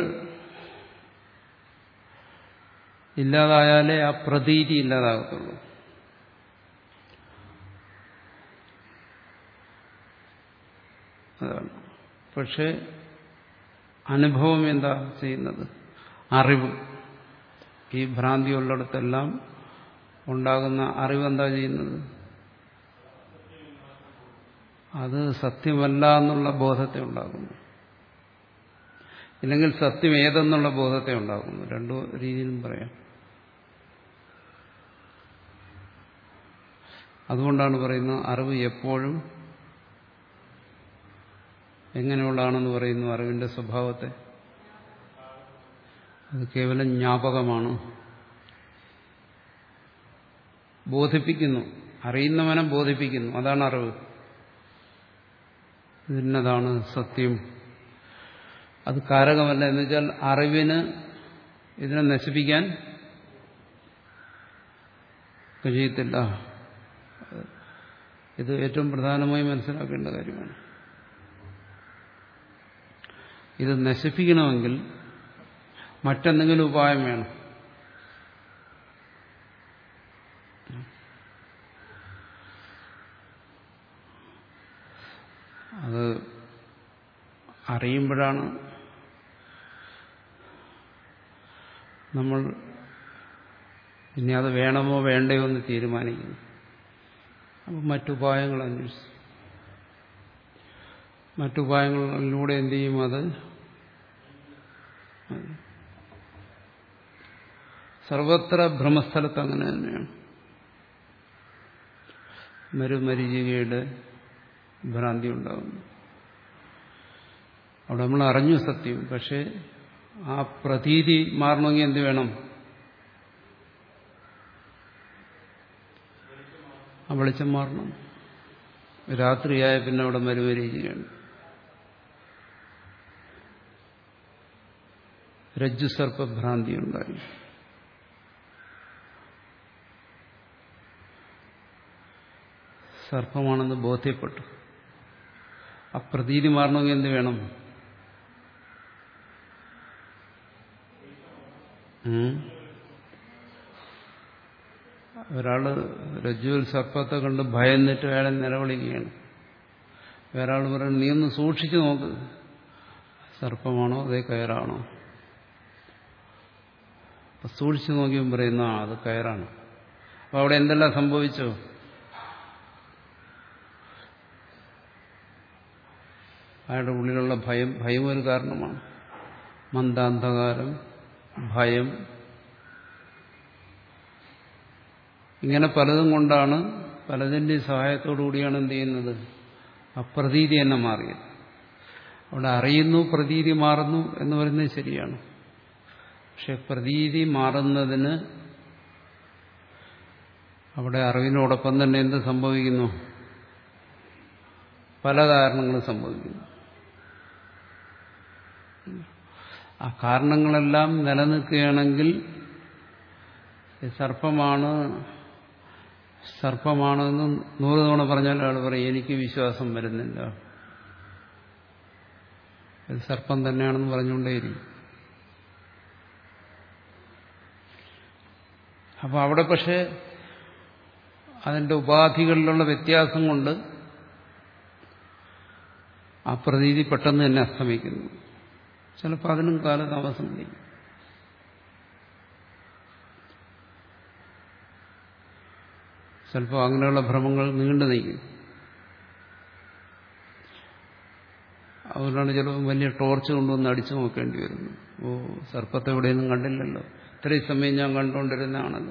ഇല്ലാതായാലേ ആ പ്രതീതി ഇല്ലാതാകത്തുള്ളൂ. അതാണ്. പക്ഷെ അനുഭവം എന്താ ചെയ്യുന്നത്? അറിവ്. ഈ ഭ്രാന്തി ഉള്ളിടത്തെല്ലാം ഉണ്ടാകുന്ന അറിവ് എന്താ ചെയ്യുന്നത്? അത് സത്യമല്ല എന്നുള്ള ബോധത്തെ ഉണ്ടാക്കുന്നു. ഇല്ലെങ്കിൽ സത്യം ഏതെന്നുള്ള ബോധത്തെ ഉണ്ടാക്കുന്നു. രണ്ടു രീതിയിലും പറയാം. അതുകൊണ്ടാണ് പറയുന്നത് അറിവ് എപ്പോഴും എങ്ങനെയുള്ളതാണെന്ന് പറയുന്നു. അറിവിന്റെ സ്വഭാവത്തെ അത് കേവലം ജ്ഞാപകമാണ്, ബോധിപ്പിക്കുന്നു. അറിയുന്നവനെ ബോധിപ്പിക്കുന്നു. അതാണ് അറിവ്. ഇന്നതാണ് സത്യം. അത് കാരകമല്ല. എന്ന് വെച്ചാൽ അറിവിന് ഇതിനെ നശിപ്പിക്കാൻ കഴിയത്തില്ല. ഇത് ഏറ്റവും പ്രധാനമായി മനസ്സിലാക്കേണ്ട കാര്യമാണ്. ഇത് നശിപ്പിക്കണമെങ്കിൽ മറ്റെന്തെങ്കിലും ഉപായം വേണം. അത് അറിയുമ്പോഴാണ് നമ്മൾ ഇനി അത് വേണമോ വേണ്ടയോ എന്ന് തീരുമാനിക്കുന്നു. അപ്പം മറ്റുപായങ്ങൾ അന്വേഷിച്ചു. മറ്റുപായങ്ങളിലൂടെ എന്ത് ചെയ്യും? അത് സർവത്ര ഭ്രമസ്ഥലത്ത് അങ്ങനെ തന്നെയാണ്. മരുമരീചികയുടെ ഭ്രാന്തി ഉണ്ടാകുന്നു. അവിടെ നമ്മൾ അറിഞ്ഞു സത്യം. പക്ഷെ ആ പ്രതീതി മാറണമെങ്കിൽ എന്ത് വേണം? ആ വെളിച്ചം മാറണം. രാത്രിയായ പിന്നെ അവിടെ മരുമരീചികയാണ്. രജ്ജുസർപ്പഭ്രാന്തി ഉണ്ടായി. സർപ്പമാണെന്ന് ബോധ്യപ്പെട്ടു. ആ പ്രതീതി മാറണമെങ്കിൽ എന്ത് വേണം? ഒരാള് രജ്ജുവിൽ സർപ്പത്തെ കണ്ട് ഭയന്നിട്ട് അയാളെ നിലവിളിക്കുകയാണ്. വേറൊരാൾ പറയുന്നത് നീ ഒന്ന് സൂക്ഷിച്ചു നോക്ക്, സർപ്പമാണോ അതേ കയറാണോ? അപ്പൊ സൂക്ഷിച്ചു നോക്കിയും പറയുന്ന ആ അത് കയറാണ്. അപ്പൊ അവിടെ എന്തെല്ലാം സംഭവിച്ചു? അയാളുടെ ഉള്ളിലുള്ള ഭയം ഭയം ഒരു കാരണമാണ്. മന്ദാന്ധകാരം, ഭയം, ഇങ്ങനെ പലതും കൊണ്ടാണ്, പലതിൻ്റെ സഹായത്തോടു കൂടിയാണ് എന്ത് ചെയ്യുന്നത്? ആ പ്രതീതി തന്നെ മാറിയത്. അവിടെ അറിയുന്നു, പ്രതീതി മാറുന്നു എന്ന് പറയുന്നത് ശരിയാണ്. പക്ഷെ പ്രതീതി മാറുന്നതിന് അവിടെ അറിവിനോടൊപ്പം തന്നെ എന്ത് സംഭവിക്കുന്നു? പല കാരണങ്ങളും സംഭവിക്കുന്നു. ആ കാരണങ്ങളെല്ലാം നിലനിൽക്കുകയാണെങ്കിൽ സർപ്പമാണ് സർപ്പമാണെന്ന് നൂറ് തവണ പറഞ്ഞാൽ ആൾ പറയും എനിക്ക് വിശ്വാസം വരുന്നില്ല, ഇത് സർപ്പം തന്നെയാണെന്ന് പറഞ്ഞുകൊണ്ടേയിരിക്കും. അപ്പോൾ അവിടെ പക്ഷേ അതിൻ്റെ ഉപാധികളിലുള്ള വ്യത്യാസം കൊണ്ട് ആ പ്രതീതി പെട്ടെന്ന് തന്നെ അസ്തമിക്കുന്നു. ചിലപ്പോൾ അതിനും കാലതാമസം വരും. ചിലപ്പോൾ അങ്ങനെയുള്ള ഭ്രമങ്ങൾ നീണ്ടു നിൽക്കും. അതുകൊണ്ടാണ് ചിലപ്പോൾ വലിയ ടോർച്ച് കൊണ്ടുവന്ന് അടിച്ചു നോക്കേണ്ടി വരുന്നു. ഓ സർപ്പത്തെ എവിടെയൊന്നും കണ്ടില്ലല്ലോ, ഇത്രയും സമയം ഞാൻ കണ്ടുകൊണ്ടിരുന്നതാണല്ലോ.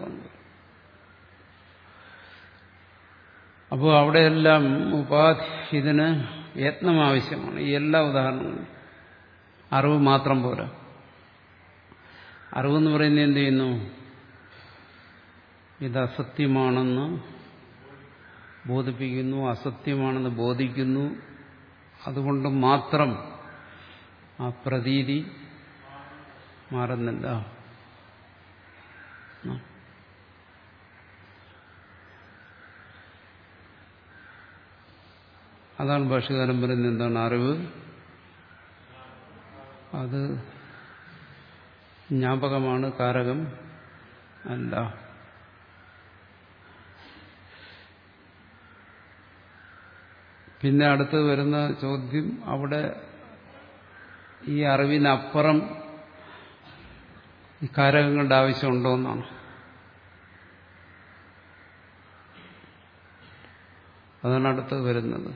അപ്പോൾ അവിടെയെല്ലാം ഉപാധി ഇതിന് യത്നം ആവശ്യമാണ്. ഈ എല്ലാ ഉദാഹരണങ്ങളും അറിവ് മാത്രം പോരാ. അറിവെന്ന് പറയുന്നത് എന്ത് ചെയ്യുന്നു? ഇത് അസത്യമാണെന്ന് ബോധിപ്പിക്കുന്നു, അസത്യമാണെന്ന് ബോധിക്കുന്നു. അതുകൊണ്ട് മാത്രം ആ പ്രതീതി മാറുന്നില്ല. അതാണ് ഭാഷ്യകാരൻ പറയുന്നത്. എന്താണ് അറിവ്? അത് ജ്ഞാപകമാണ്, കാരകം അല്ല. പിന്നെ അടുത്ത് വരുന്ന ചോദ്യം, അവിടെ ഈ അറിവിനപ്പുറം ഈ കാരകങ്ങളുടെ ആവശ്യമുണ്ടോ എന്നാണ്. അതാണ് അടുത്ത് വരുന്നത്.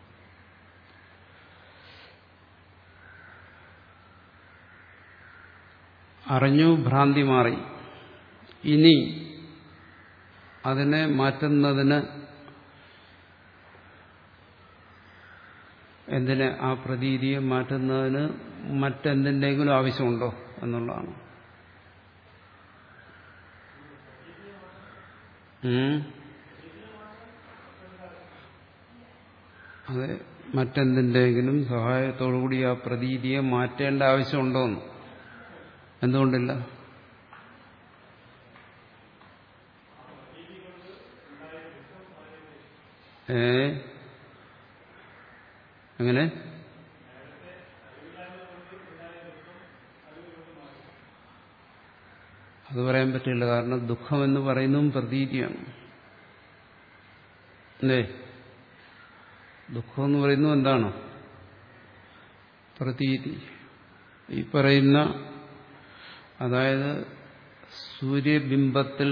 അറിഞ്ഞു, ഭ്രാന്തി മാറി. ഇനി അതിനെ മാറ്റുന്നതിന് എന്തിനെ, ആ പ്രതീതിയെ മാറ്റുന്നതിന് മറ്റെന്തിൻ്റെങ്കിലും ആവശ്യമുണ്ടോ എന്നുള്ളതാണ്. അതെ, മറ്റെന്തിൻ്റെങ്കിലും സഹായത്തോടുകൂടി ആ പ്രതീതിയെ മാറ്റേണ്ട ആവശ്യമുണ്ടോന്ന്. എന്തുകൊണ്ടില്ല? ഏ എങ്ങനെ? അത് പറയാൻ പറ്റില്ല. കാരണം ദുഃഖമെന്ന് പറയുന്നതും പ്രതീതിയാണ്. അല്ലേ? ദുഃഖമെന്ന് പറയുന്നത് എന്താണ്? പ്രതീതി. ഈ പറയുന്ന, അതായത് സൂര്യബിംബത്തിൽ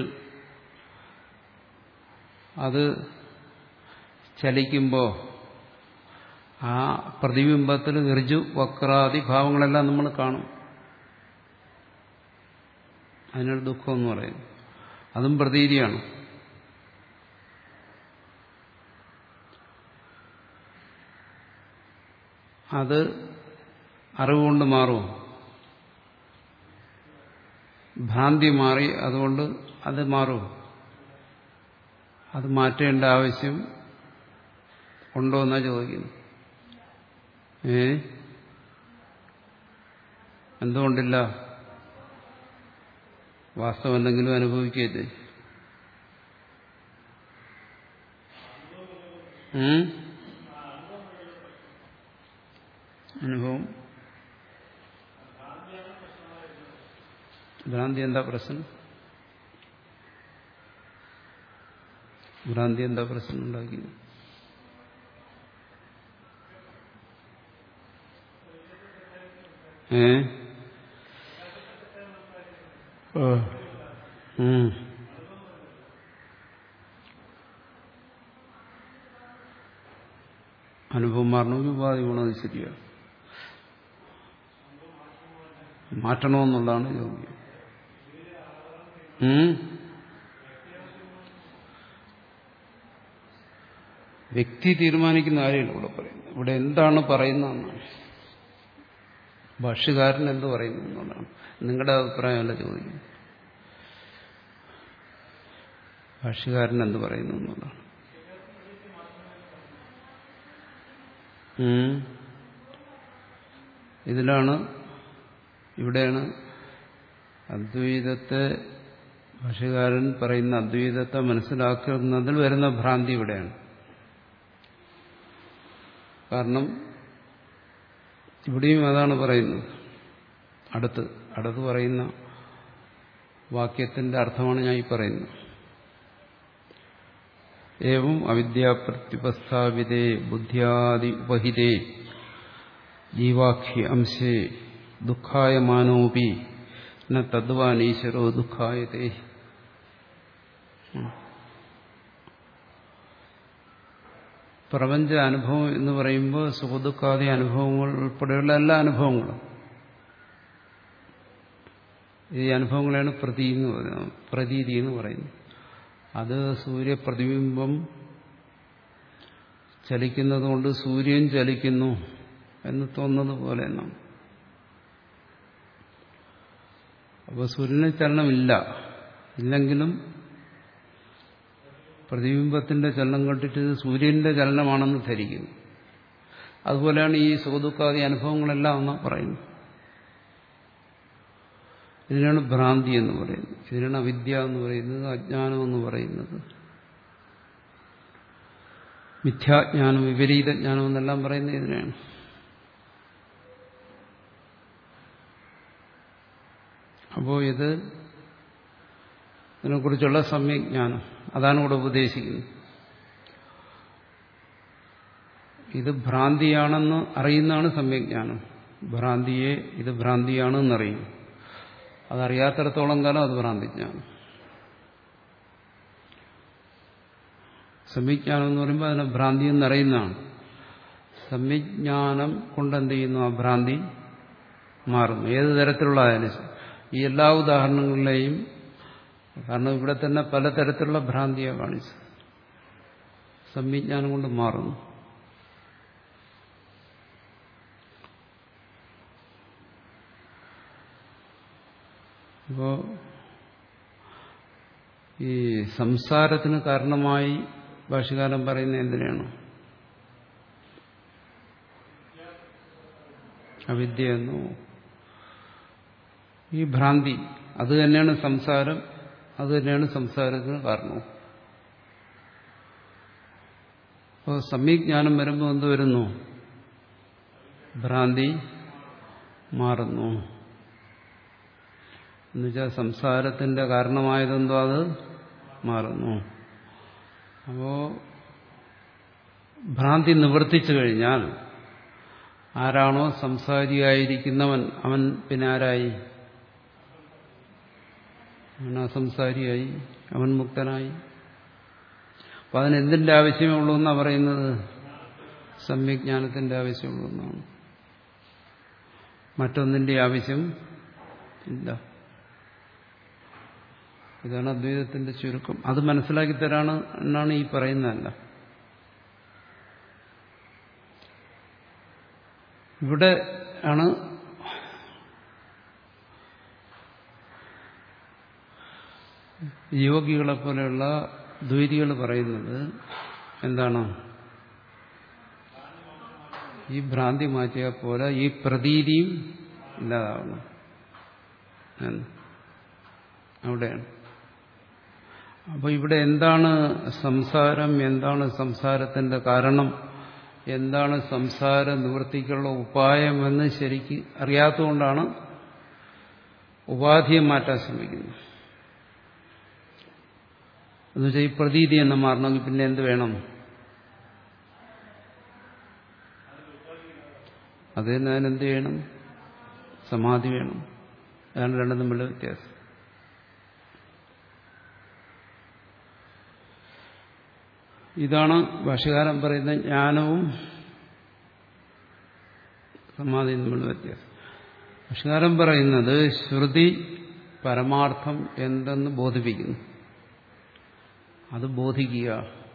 അത് ചലിക്കുമ്പോൾ ആ പ്രതിബിംബത്തിൽ ഋജു വക്രാദി ഭാവങ്ങളെല്ലാം നമ്മൾ കാണും. അതിനൊരു ദുഃഖം എന്ന് പറയും. അതും പ്രതീതിയാണ്. അത് അറിവുകൊണ്ട് മാറും. ഭ്രാന്തി മാറി, അതുകൊണ്ട് അത് മാറും. അത് മാറ്റേണ്ട ആവശ്യം ഉണ്ടോ എന്നാ ചോദിക്കുന്നു. ഏ എന്തുകൊണ്ടില്ല? വാസ്തവം എന്തെങ്കിലും അനുഭവിക്കരുത്. അനുഭവം ഭ്രാന്തി എന്താ പ്രശ്നം? ഭ്രാന്തി എന്താ പ്രശ്നം ഉണ്ടാക്കിയത്? ഏ അനുഭവം മാറണമെങ്കിൽ ഉപാധി ഗുണം ശരിയാണ്. മാറ്റണമെന്നുള്ളതാണ് യോഗ്യം. വ്യക്തി തീരുമാനിക്കുന്ന കാര്യമില്ല ഇവിടെ പറയുന്നത്. ഇവിടെ എന്താണ് പറയുന്നതെന്നാണ്. ഭാഷ്യകാരൻ എന്ത് പറയുന്നു എന്നുള്ളതാണ്. നിങ്ങളുടെ അഭിപ്രായമല്ല ചോദിക്കുന്നത്. ഭാഷ്യകാരൻ എന്ത് പറയുന്നു എന്നുള്ളതാണ്. ഇതിലാണ്, ഇവിടെയാണ് അദ്വൈതത്തെ, ഭാഷ്യകാരൻ പറയുന്ന അദ്വൈതത്തെ മനസ്സിലാക്കുന്നതിൽ വരുന്ന ഭ്രാന്തി ഇവിടെയാണ്. കാരണം ഇവിടെയും അതാണ് പറയുന്നത്. അടുത്ത് അടുത്ത് പറയുന്ന വാക്യത്തിന്റെ അർത്ഥമാണ് ഞാൻ ഈ പറയുന്നത്. ഏവം അവിദ്യാപ്രത്യുപസ്ഥാപിതേ ബുദ്ധ്യാദി ഉപഹിതേ ജീവാഖ്യ അംശേ ദുഃഖായമാനോപി ന തദ്വാൻ ഈശ്വരോ ദുഃഖായതേ. പ്രപഞ്ച അനുഭവം എന്ന് പറയുമ്പോൾ സുഖദുഃഖാദി അനുഭവങ്ങൾ ഉൾപ്പെടെയുള്ള എല്ലാ അനുഭവങ്ങളും, ഈ അനുഭവങ്ങളാണ് പ്രതീതി എന്ന് പറയുന്നത്. പ്രതീതി എന്ന് പറയുന്നത് അത് സൂര്യപ്രതിബിംബം ചലിക്കുന്നതുകൊണ്ട് സൂര്യൻ ചലിക്കുന്നു എന്ന് തോന്നുന്നത് പോലെ എന്നാണ്. അപ്പോൾ സൂര്യന് ചലനമില്ല, ഇല്ലെങ്കിലും പ്രതിബിംബത്തിന്റെ ചലനം കണ്ടിട്ട് ഇത് സൂര്യന്റെ ചലനമാണെന്ന് ധരിക്കുന്നു. അതുപോലെയാണ് ഈ സുഖദുഃഖാദി അനുഭവങ്ങളെല്ലാം എന്ന് പറയുന്നത്. ഇതിനാണ് ഭ്രാന്തി എന്ന് പറയുന്നത്, ഇതിനാണ് അവിദ്യ എന്ന് പറയുന്നത്, അജ്ഞാനം എന്ന് പറയുന്നത്, മിഥ്യാജ്ഞാനം, വിപരീത ജ്ഞാനം എന്നെല്ലാം പറയുന്നത് ഇതിനാണ്. അപ്പോൾ ഇത് ഇതിനെക്കുറിച്ചുള്ള സമ്യജ്ഞാനം അതാണ് ഇവിടെ ഉപദേശിക്കുന്നത്. ഇത് ഭ്രാന്തിയാണെന്ന് അറിയുന്നതാണ് സമ്യജ്ഞാനം. ഭ്രാന്തിയെ ഇത് ഭ്രാന്തിയാണെന്നറിയും. അതറിയാത്തിടത്തോളം കാലം അത് ഭ്രാന്തിജ്ഞാനം. സമ്യജ്ഞാനം എന്ന് പറയുമ്പോൾ അതിനെ ഭ്രാന്തി എന്നറിയുന്നതാണ്. സമ്യജ്ഞാനം കൊണ്ട് എന്ത് ചെയ്യുന്നു? ആ ഭ്രാന്തി മാറുന്നു. ഏത് തരത്തിലുള്ളതായാലും ഈ എല്ലാ ഉദാഹരണങ്ങളിലെയും, കാരണം ഇവിടെ തന്നെ പലതരത്തിലുള്ള ഭ്രാന്തിയാണ് കാണിച്ചത്, സമ്യജ്ഞാനം കൊണ്ട് മാറുന്നു. അപ്പോ ഈ സംസാരത്തിന് കാരണമായി ഭാഷ്യകാരൻ പറയുന്നത് എന്തിനാണ്? അവിദ്യ എന്നോ ഈ ഭ്രാന്തി അത് തന്നെയാണ് സംസാരം, അത് തന്നെയാണ് സംസാരത്തിന് കാരണം. അപ്പോൾ സമ്യജ്ഞാനം വരുമ്പോൾ എന്ത് വരുന്നു? ഭ്രാന്തി മാറുന്നു. എന്നുവെച്ചാൽ സംസാരത്തിന്റെ കാരണമായതെന്തോ അത് മാറുന്നു. അപ്പോ ഭ്രാന്തി നിവർത്തിച്ചു കഴിഞ്ഞാൽ ആരാണോ സംസാരിയായിരിക്കുന്നവൻ അവൻ പിന്നെ ആരായി? അവൻ അസംസാരിയായി, അവൻ മുക്തനായി. അപ്പൊ അതിനെന്തിന്റെ ആവശ്യമേ ഉള്ളൂ എന്നാണ് പറയുന്നത്? സമ്യജ്ഞാനത്തിന്റെ ആവശ്യമുള്ളൂ എന്നാണ്. മറ്റൊന്നിന്റെ ആവശ്യം ഇല്ല. ഇതാണ് അദ്വൈതത്തിന്റെ ചുരുക്കം. അത് മനസ്സിലാക്കി തരാണ് എന്നാണ് ഈ പറയുന്നതല്ല. ഇവിടെ ആണ് യോഗികളെ പോലെയുള്ള ദ്വൈതികൾ പറയുന്നത് എന്താണ്? ഈ ഭ്രാന്തി മാറ്റിയ പോലെ ഈ പ്രതീതിയും ഇല്ലാതാവണം. അവിടെയാണ്. അപ്പോൾ ഇവിടെ എന്താണ് സംസാരം, എന്താണ് സംസാരത്തിന്റെ കാരണം, എന്താണ് സംസാര നിവൃത്തിക്കുള്ള ഉപായം എന്ന് ശരിക്ക് അറിയാത്തതുകൊണ്ടാണ് ഉപാധിയെ മാറ്റാൻ ശ്രമിക്കുന്നത്. എന്നുവെച്ചാൽ ഈ പ്രതീതി എന്ന് മാറണമെങ്കിൽ പിന്നെ എന്ത് വേണം? അത് തന്നെ അതിനെന്ത് വേണം? സമാധി വേണം. അതാണ് രണ്ടും തമ്മിലുള്ള വ്യത്യാസം. ഇതാണ് ഭാഷ്യകാരൻ പറയുന്ന ജ്ഞാനവും സമാധിയും തമ്മിലുള്ള വ്യത്യാസം. ഭാഷ്യകാരൻ പറയുന്നത് ശ്രുതി പരമാർത്ഥം എന്തെന്ന് ബോധിപ്പിക്കുന്നു, അത് ബോധിക്കുക.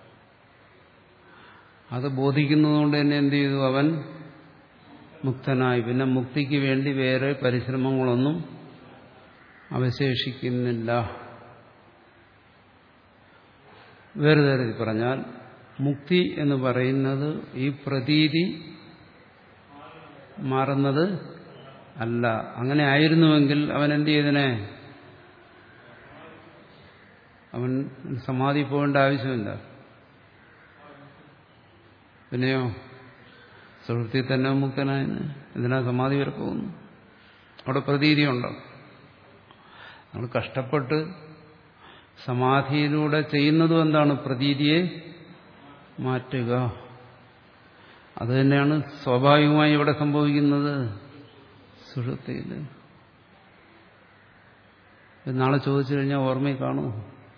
അത് ബോധിക്കുന്നതുകൊണ്ട് തന്നെ എന്ത് ചെയ്തു? അവൻ മുക്തനായി. പിന്നെ മുക്തിക്ക് വേണ്ടി വേറെ പരിശ്രമങ്ങളൊന്നും അവശേഷിക്കുന്നില്ല. വേറെ തരത്തിൽ പറഞ്ഞാൽ മുക്തി എന്ന് പറയുന്നത് ഈ പ്രതീതി മാറുന്നത് അല്ല. അങ്ങനെ ആയിരുന്നുവെങ്കിൽ അവൻ എന്ത് ചെയ്തനെ? അവൻ സമാധി പോകേണ്ട ആവശ്യമില്ല. പിന്നെയോ സുഹൃത്തിൽ തന്നെ മുക്തനായെന്ന് എന്തിനാ സമാധി വരെ പോകുന്നു? അവിടെ പ്രതീതിയുണ്ടോ? നമ്മൾ കഷ്ടപ്പെട്ട് സമാധിയിലൂടെ ചെയ്യുന്നതും എന്താണ്? പ്രതീതിയെ മാറ്റുക. അത് തന്നെയാണ് സ്വാഭാവികമായി ഇവിടെ സംഭവിക്കുന്നത് സുഷുപ്തിയിൽ. നാളെ ചോദിച്ചു കഴിഞ്ഞാൽ ഓർമ്മയിൽ കാണുമോ?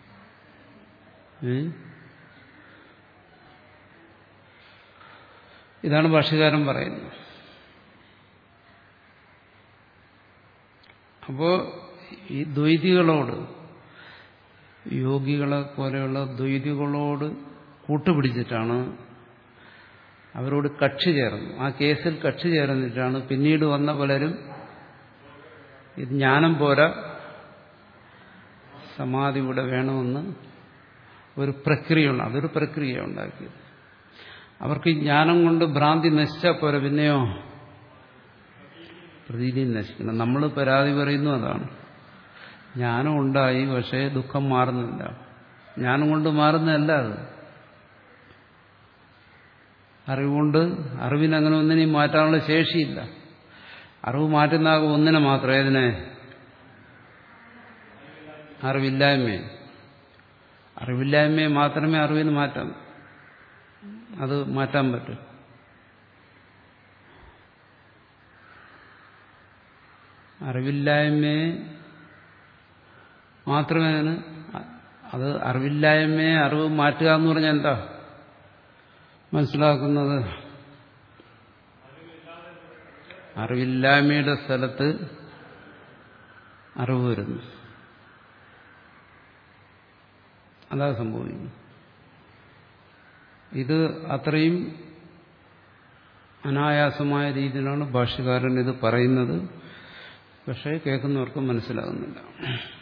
ഇതാണ് ഭാഷ്യകാരൻ പറയുന്നത്. അപ്പോ ഈ ദ്വൈതികളോട്, യോഗികളെ പോലെയുള്ള ദ്വൈതികളോട് കൂട്ടുപിടിച്ചിട്ടാണ്, അവരോട് കക്ഷി ചേർന്നു, ആ കേസിൽ കക്ഷി ചേർന്നിട്ടാണ് പിന്നീട് വന്ന പലരും ഇത് ജ്ഞാനം പോരാ, സമാധി ഇവിടെ വേണമെന്ന് ഒരു പ്രക്രിയയുണ്ട്. അതൊരു പ്രക്രിയ ഉണ്ടാക്കിയത്. അവർക്ക് ഈ ജ്ഞാനം കൊണ്ട് ഭ്രാന്തി നശിച്ചാൽ പോരെ, പിന്നെയോ പ്രതീതി നശിക്കണം. നമ്മൾ പരാതി പറയുന്നു അതാണ്. ജ്ഞാനം ഉണ്ടായി, പക്ഷേ ദുഃഖം മാറുന്നില്ല. ജ്ഞാനം കൊണ്ട് മാറുന്നതല്ല അത്. അറിവുകൊണ്ട് അറിവിനങ്ങനെ ഒന്നിനെയും മാറ്റാനുള്ള ശേഷിയില്ല. അറിവ് മാറ്റുന്നാകും ഒന്നിനെ മാത്രം. ഏതിനെ? അറിവില്ലായ്മയെ. അറിവില്ലായ്മയെ മാത്രമേ അറിവിന് മാറ്റാൻ അത് മാറ്റാൻ പറ്റൂ. അറിവില്ലായ്മയെ മാത്രമേ അതിന് അത് അറിവില്ലായ്മയെ അറിവ് മാറ്റുക എന്ന് പറഞ്ഞാൽ എന്താ മനസ്സിലാക്കുന്നത്? അറിവില്ലായ്മയുടെ സ്ഥലത്ത് അറിവ് വരുന്നു. അതാ സംഭവിക്കുന്നു. ഇത് അത്രയും അനായാസമായ രീതിയിലാണ് ഭാഷ്യകാരൻ ഇത് പറയുന്നത്. പക്ഷേ കേൾക്കുന്നവർക്ക് മനസ്സിലാകുന്നില്ല.